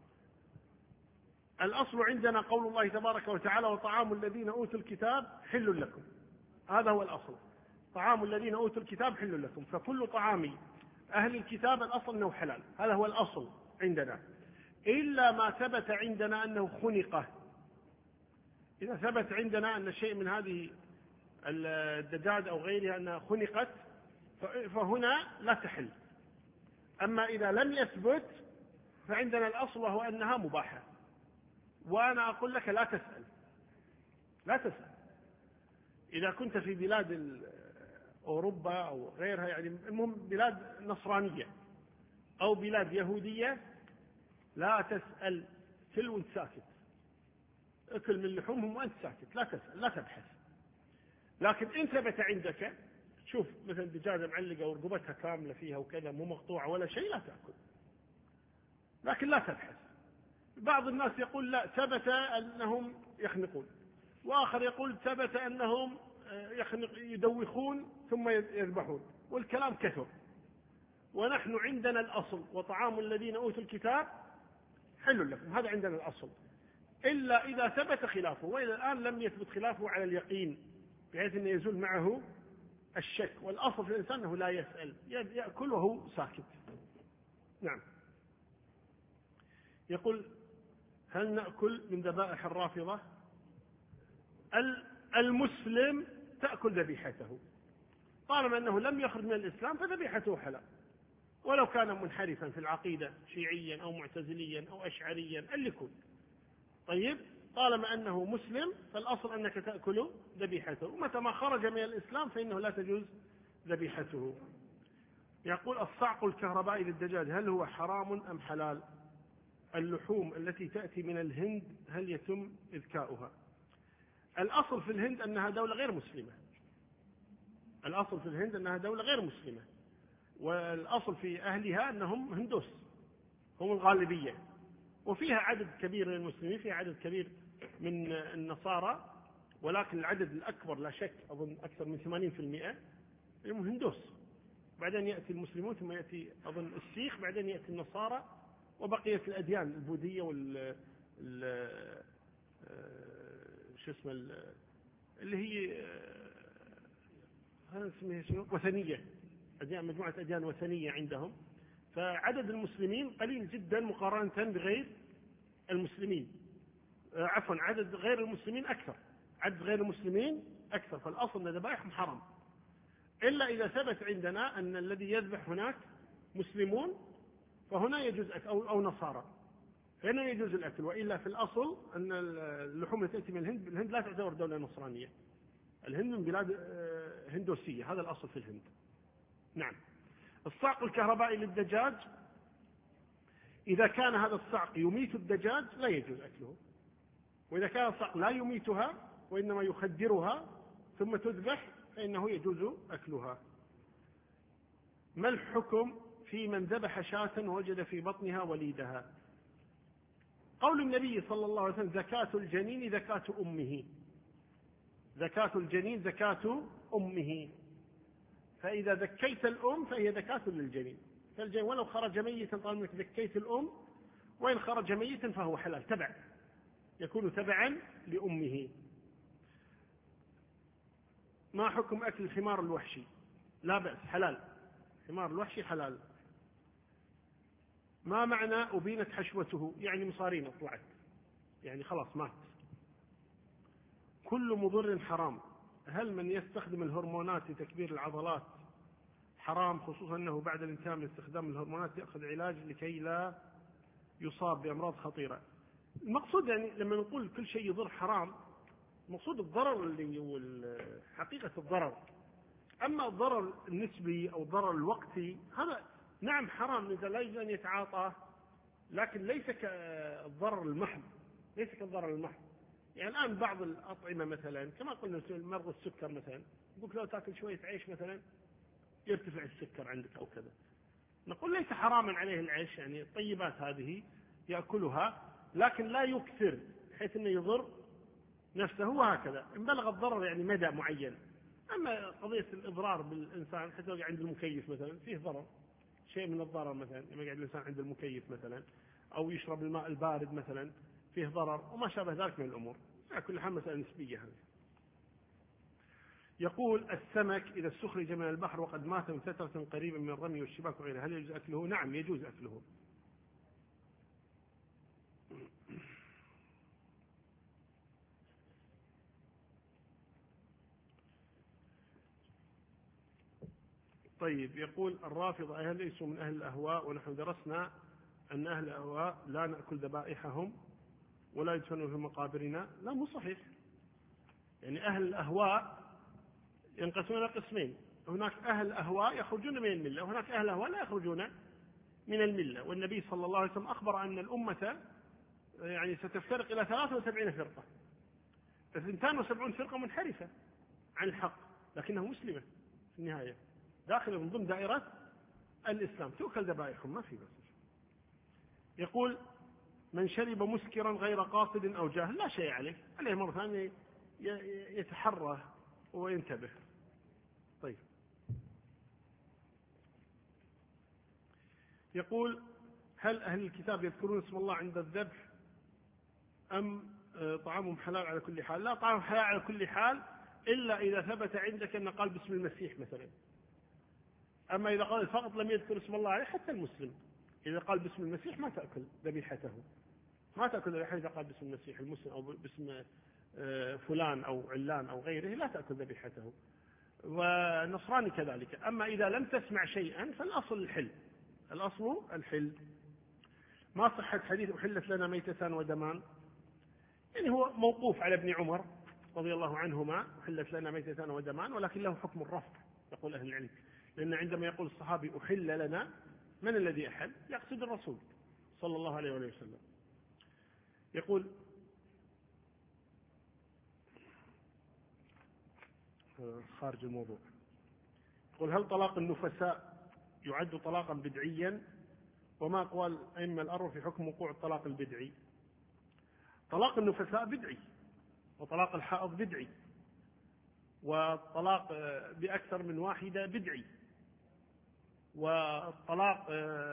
الأصل عندنا قول الله تبارك وتعالى وطعام الذين أوتوا الكتاب حل لكم، هذا هو الأصل، طعام الذين أوتوا الكتاب حل لكم، فكل طعام أهل الكتاب الأصل أنه حلال، هذا هو الأصل عندنا، إلا ما ثبت عندنا أنه خنقه. إذا ثبت عندنا أن شيء من هذه الدجاج أو غيرها أنها خنقت فهنا لا تحل. أما إذا لم يثبت فعندنا الأصل وهو أنها مباحة. وأنا أقول لك لا تسأل، لا تسأل. إذا كنت في بلاد أوروبا أو غيرها، يعني المهم بلاد نصرانية أو بلاد يهودية، لا تسأل، كل وانت ساكت، اكل من لحومهم وانت ساكت، لا تسأل، لا تبحث. لكن إن ثبت عندك، شوف مثلا دجاجة معلقة ورقبتها كاملة فيها وكذا مو مقطوعة ولا شيء، لا تأكل، لكن لا تبحث. بعض الناس يقول لا، ثبت أنهم يخنقون، وآخر يقول ثبت أنهم يدوخون ثم يذبحون، والكلام كثر. ونحن عندنا الأصل: وطعام الذين أوتوا الكتاب حل لكم. هذا عندنا الأصل، إلا إذا ثبت خلافه، وإلى الآن لم يثبت خلافه على اليقين بحيث أنه يزول معه الشك. والأصل في الإنسان أنه لا يسأل، يأكل وهو ساكت. نعم. يقول: هل نأكل من ذبائح الرافضة؟ المسلم تأكل ذبيحته طالما أنه لم يخرج من الإسلام، فذبيحته حلال، ولو كان منحرفا في العقيدة شيعيا أو معتزليا أو أشعريا اللي يكون. طيب، طالما أنه مسلم فالأصل أنك تأكل ذبيحته، ومتى ما خرج من الإسلام فإنه لا تجوز ذبيحته. يقول: الصعق الكهربائي للدجاج هل هو حرام أم حلال؟ اللحوم التي تأتي من الهند هل يتم إذكاؤها؟ الأصل في الهند أنها دولة غير مسلمة. الأصل في الهند أنها دولة غير مسلمة، والأصل في أهلها أنهم هندوس، هم الغالبية، وفيها عدد كبير من المسلمين، فيها عدد كبير من النصارى، ولكن العدد الأكبر لا شك أظن أكثر من 80% هم هندوس. بعدين يأتي المسلمون، ثم يأتي أظن السيخ، بعدين يأتي النصارى، وبقية الأديان البوذية اللي هي اسمها شنو؟ وثنية، مجموعة أديان وثنية عندهم. فعدد المسلمين قليل جدا مقارنة بغير المسلمين. عفوا، عدد غير المسلمين أكثر، عدد غير المسلمين أكثر. فالأصل أن ذبائحهم حرام، إلا إذا ثبت عندنا أن الذي يذبح هناك مسلمون، فهنا يجوز أكل، أو نصارى، فهنا يجوز الأكل. وإلا في الأصل أن اللحوم التي تأتي من الهند لا تعتبر دولة نصرانية، الهند من بلاد هندوسية، هذا الأصل في الهند. نعم. الصعق الكهربائي للدجاج، إذا كان هذا الصعق يميت الدجاج لا يجوز أكله، وإذا كان الصعق لا يميتها وإنما يخدرها ثم تذبح فإنه يجوز أكلها. ما الحكم في من ذبح شاة ووجد في بطنها وليدها؟ قول النبي صلى الله عليه وسلم: زكاة الجنين زكاة أمه، زكاة الجنين زكاة أمه. فإذا ذكيت الأم فهي زكاة للجنين، فالجنين ولو خرج ميتا طالما أنك ذكيت الأم، وإن خرج ميتا فهو حلال، تبع، يكون تبعا لأمه. ما حكم أكل الحمار الوحشي؟ لا بأس، حلال، حمار الوحشي حلال. ما معنى أبينت حشوته؟ يعني مصارين طلعت، يعني خلاص مات. كل مضر حرام. هل من يستخدم الهرمونات لتكبير العضلات حرام، خصوصا أنه بعد الانتهاء من استخدام الهرمونات يأخذ علاج لكي لا يصاب بأمراض خطيرة؟ المقصود يعني لما نقول كل شيء يضر حرام، المقصود الضرر اللي هو حقيقة الضرر. أما الضرر النسبي أو الضرر الوقتي هذا نعم حرام إذا لا يجوز أن يتعاطى، لكن ليس كالضرر المحض، ليس كالضرر المحض. يعني الآن بعض الأطعمة مثلا كما قلنا مرض السكر مثلا، يقول لو تأكل شوية عيش مثلا يرتفع السكر عندك أو كذا، نقول ليس حراما عليه العيش، يعني الطيبات هذه يأكلها، لكن لا يكثر بحيث أنه يضر نفسه، وهكذا إن بلغ الضرر يعني مدى معين. أما قضية الإضرار بالإنسان حتى لو عند المكيف مثلا فيه ضرر، شيء من الضرر مثلا لما يقعد الإنسان عند المكيف مثلا، أو يشرب الماء البارد مثلا فيه ضرر، وما شابه ذلك من الأمور. على كل حال مسألة نسبية هذه. يقول: السمك إذا استخرج من البحر وقد مات من فترة قريبة من الرمي والشباك وغيرها هل يجوز أكله؟ نعم يجوز أكله. طيب، يقول: الرافضة هل ليسوا من أهل الأهواء؟ ونحن درسنا أن أهل الأهواء لا نأكل ذبائحهم ولا يدفنوا في مقابرنا. لا، مو صحيح. يعني أهل الأهواء ينقسمون إلى قسمين: هناك أهل أهواء يخرجون من الملة، وهناك أهل أهواء لا يخرجون من الملة. والنبي صلى الله عليه وسلم أخبر أن الأمة يعني ستفترق إلى 73 فرقة، 72 فرقة منحرفة عن الحق لكنها مسلمة في النهاية، داخل من ضمن دائرة الإسلام، تؤكل ذبائحهم ما في بس. يقول: من شرب مسكرا غير قاصد أو جاهل لا شيء عليه مرة ثانية يتحرى وينتبه. طيب، يقول: هل أهل الكتاب يذكرون اسم الله عند الذبح أم طعامهم حلال على كل حال؟ لا، طعامهم حلال على كل حال إلا إذا ثبت عندك أن قال باسم المسيح مثلا. أما إذا قال فقط لم يذكر اسم الله عليه، حتى المسلم إذا قال باسم المسيح ما تأكل ذبيحته، ما تأكل ذبيحته إذا قال باسم المسيح. المسلم أو باسم فلان أو علان أو غيره لا تأكل ذبيحته، والنصراني كذلك. أما إذا لم تسمع شيئا فالأصل الحل، الأصل الحل. ما صحة حديث أحلت لنا ميتتان ودمان؟ يعني هو موقوف على ابن عمر رضي الله عنهما، أحلت لنا ميتتان ودمان، ولكن له حكم الرفع يقول أهل العلم، لأن عندما يقول الصحابي أحل لنا، من الذي أحل؟ يقصد الرسول صلى الله عليه وسلم. يقول: خارج الموضوع، يقول: هل طلاق النفساء يعد طلاقا بدعيا؟ وما أقوال أئمة الأربعة في حكم وقوع الطلاق البدعي؟ طلاق النفساء بدعي، وطلاق الحائض بدعي، والطلاق بأكثر من واحدة بدعي، والطلاق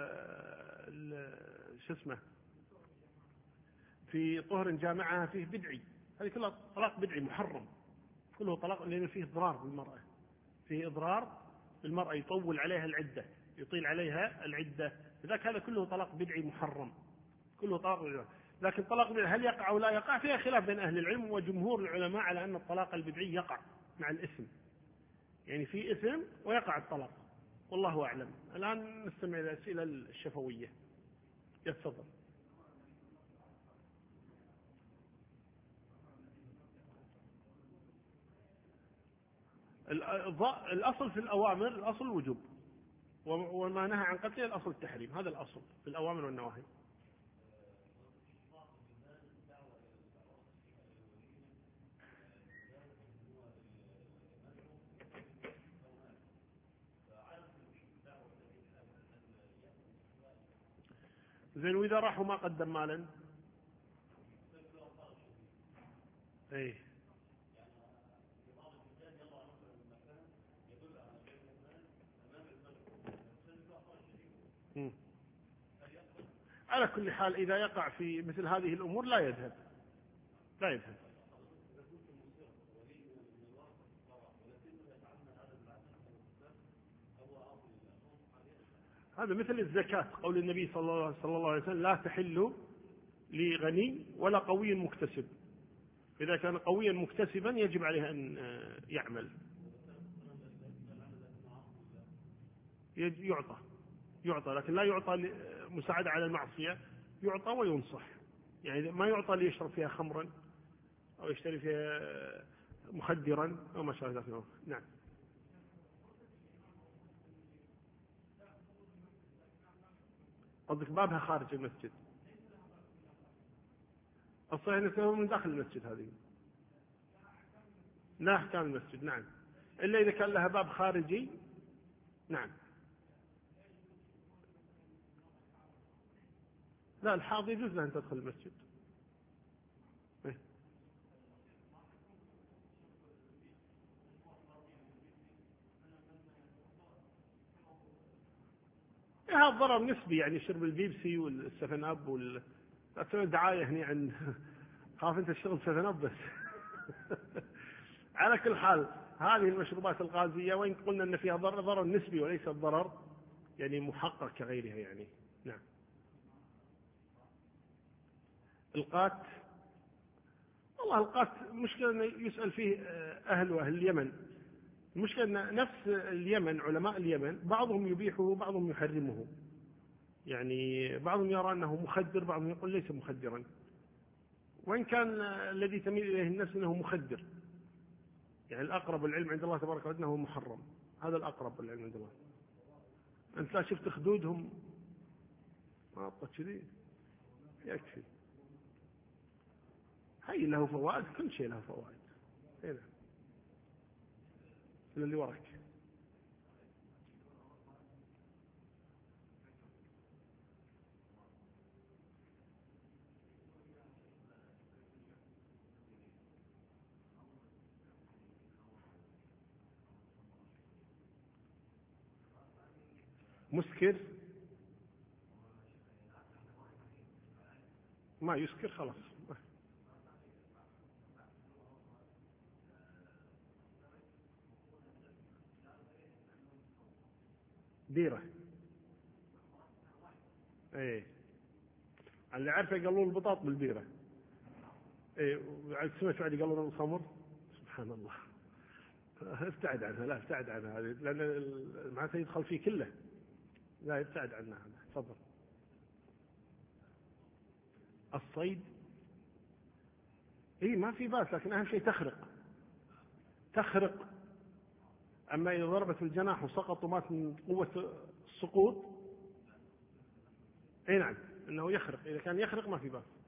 في طهر جامعها فيه بدعي. هذه كلها طلاق بدعي محرم، كله طلاق، لأن فيه إضرار بالمرأة، فيه إضرار بالمرأة، يطول عليها العدة، يطيل عليها العدة، لذلك هذا كله طلاق بدعي محرم، كله طلاق بدعي. لكن طلاق بدعي هل يقع أو لا يقع؟ فيها خلاف بين أهل العلم، وجمهور العلماء على أن الطلاق البدعي يقع مع الإثم، يعني في إثم ويقع الطلاق، والله أعلم. الآن نستمع إلى الأسئلة الشفوية. يتفضل. الأصل في الأوامر الأصل الوجوب، وما نهى عن قتله الأصل التحريم، هذا الأصل في الأوامر والنواهي. زين، وإذا راحوا ما قدم مالا؟ ايه، على كل حال إذا يقع في مثل هذه الأمور لا يذهب، لا يذهب. هذا مثل الزكاة، قول النبي صلى الله عليه وسلم: لا تحل لغني ولا قوي مكتسب. إذا كان قويا مكتسبا يجب عليه أن يعمل، يعطى، لكن لا يعطى مساعدة على المعصية، يعطى وينصح، يعني ما يعطى ليشرب فيها خمرا أو يشتري فيها مخدرا أو ما شابه ذلك. نعم. قصدك بابها خارج المسجد؟ الصحيح أنه من داخل المسجد، هذه لا أحكام المسجد. نعم، إلا إذا كان لها باب خارجي. نعم. لا، الحاضر يجوز لها أن تدخل المسجد. هذا ضرر نسبي، يعني شرب البيبسي والسفن أب دعاية هني عن خاف أنت الشغل سفن أب بس. على كل حال هذه المشروبات الغازية وإن قلنا أن فيها ضرر نسبي وليس الضرر يعني محقق كغيرها يعني. نعم. القات، والله القات مشكلة أنه يسأل فيه أهل اليمن. المشكلة أن نفس اليمن، علماء اليمن بعضهم يبيحه وبعضهم يحرمه، يعني بعضهم يرى أنه مخدر، بعضهم يقول ليس مخدرا، وإن كان الذي تميل إليه النفس أنه مخدر، يعني الأقرب العلم عند الله تبارك وتعالى أنه محرم، هذا الأقرب العلم عند الله. أنت لا شفت خدودهم ما أبقى كذي يكفي. هاي له فوائد، كل شيء له فوائد. هنا اللي وراك. مسكر ما يسكر خلاص. بيرة. ايه اللي عارفه يقلون البطاط بالبيرة. ايه سمعت بعد يقلون الخمر. سبحان الله. ابتعد عنها، لا ابتعد عنها هذه، لأن معناتها يدخل فيه كله. لا ابتعد عنها. تفضل. الصيد اي ما في باس، لكن اهم شيء تخرق. اما اذا ضربت الجناح وسقط ومات من قوة السقوط، اي نعم انه يخرق، اذا كان يخرق ما في باس.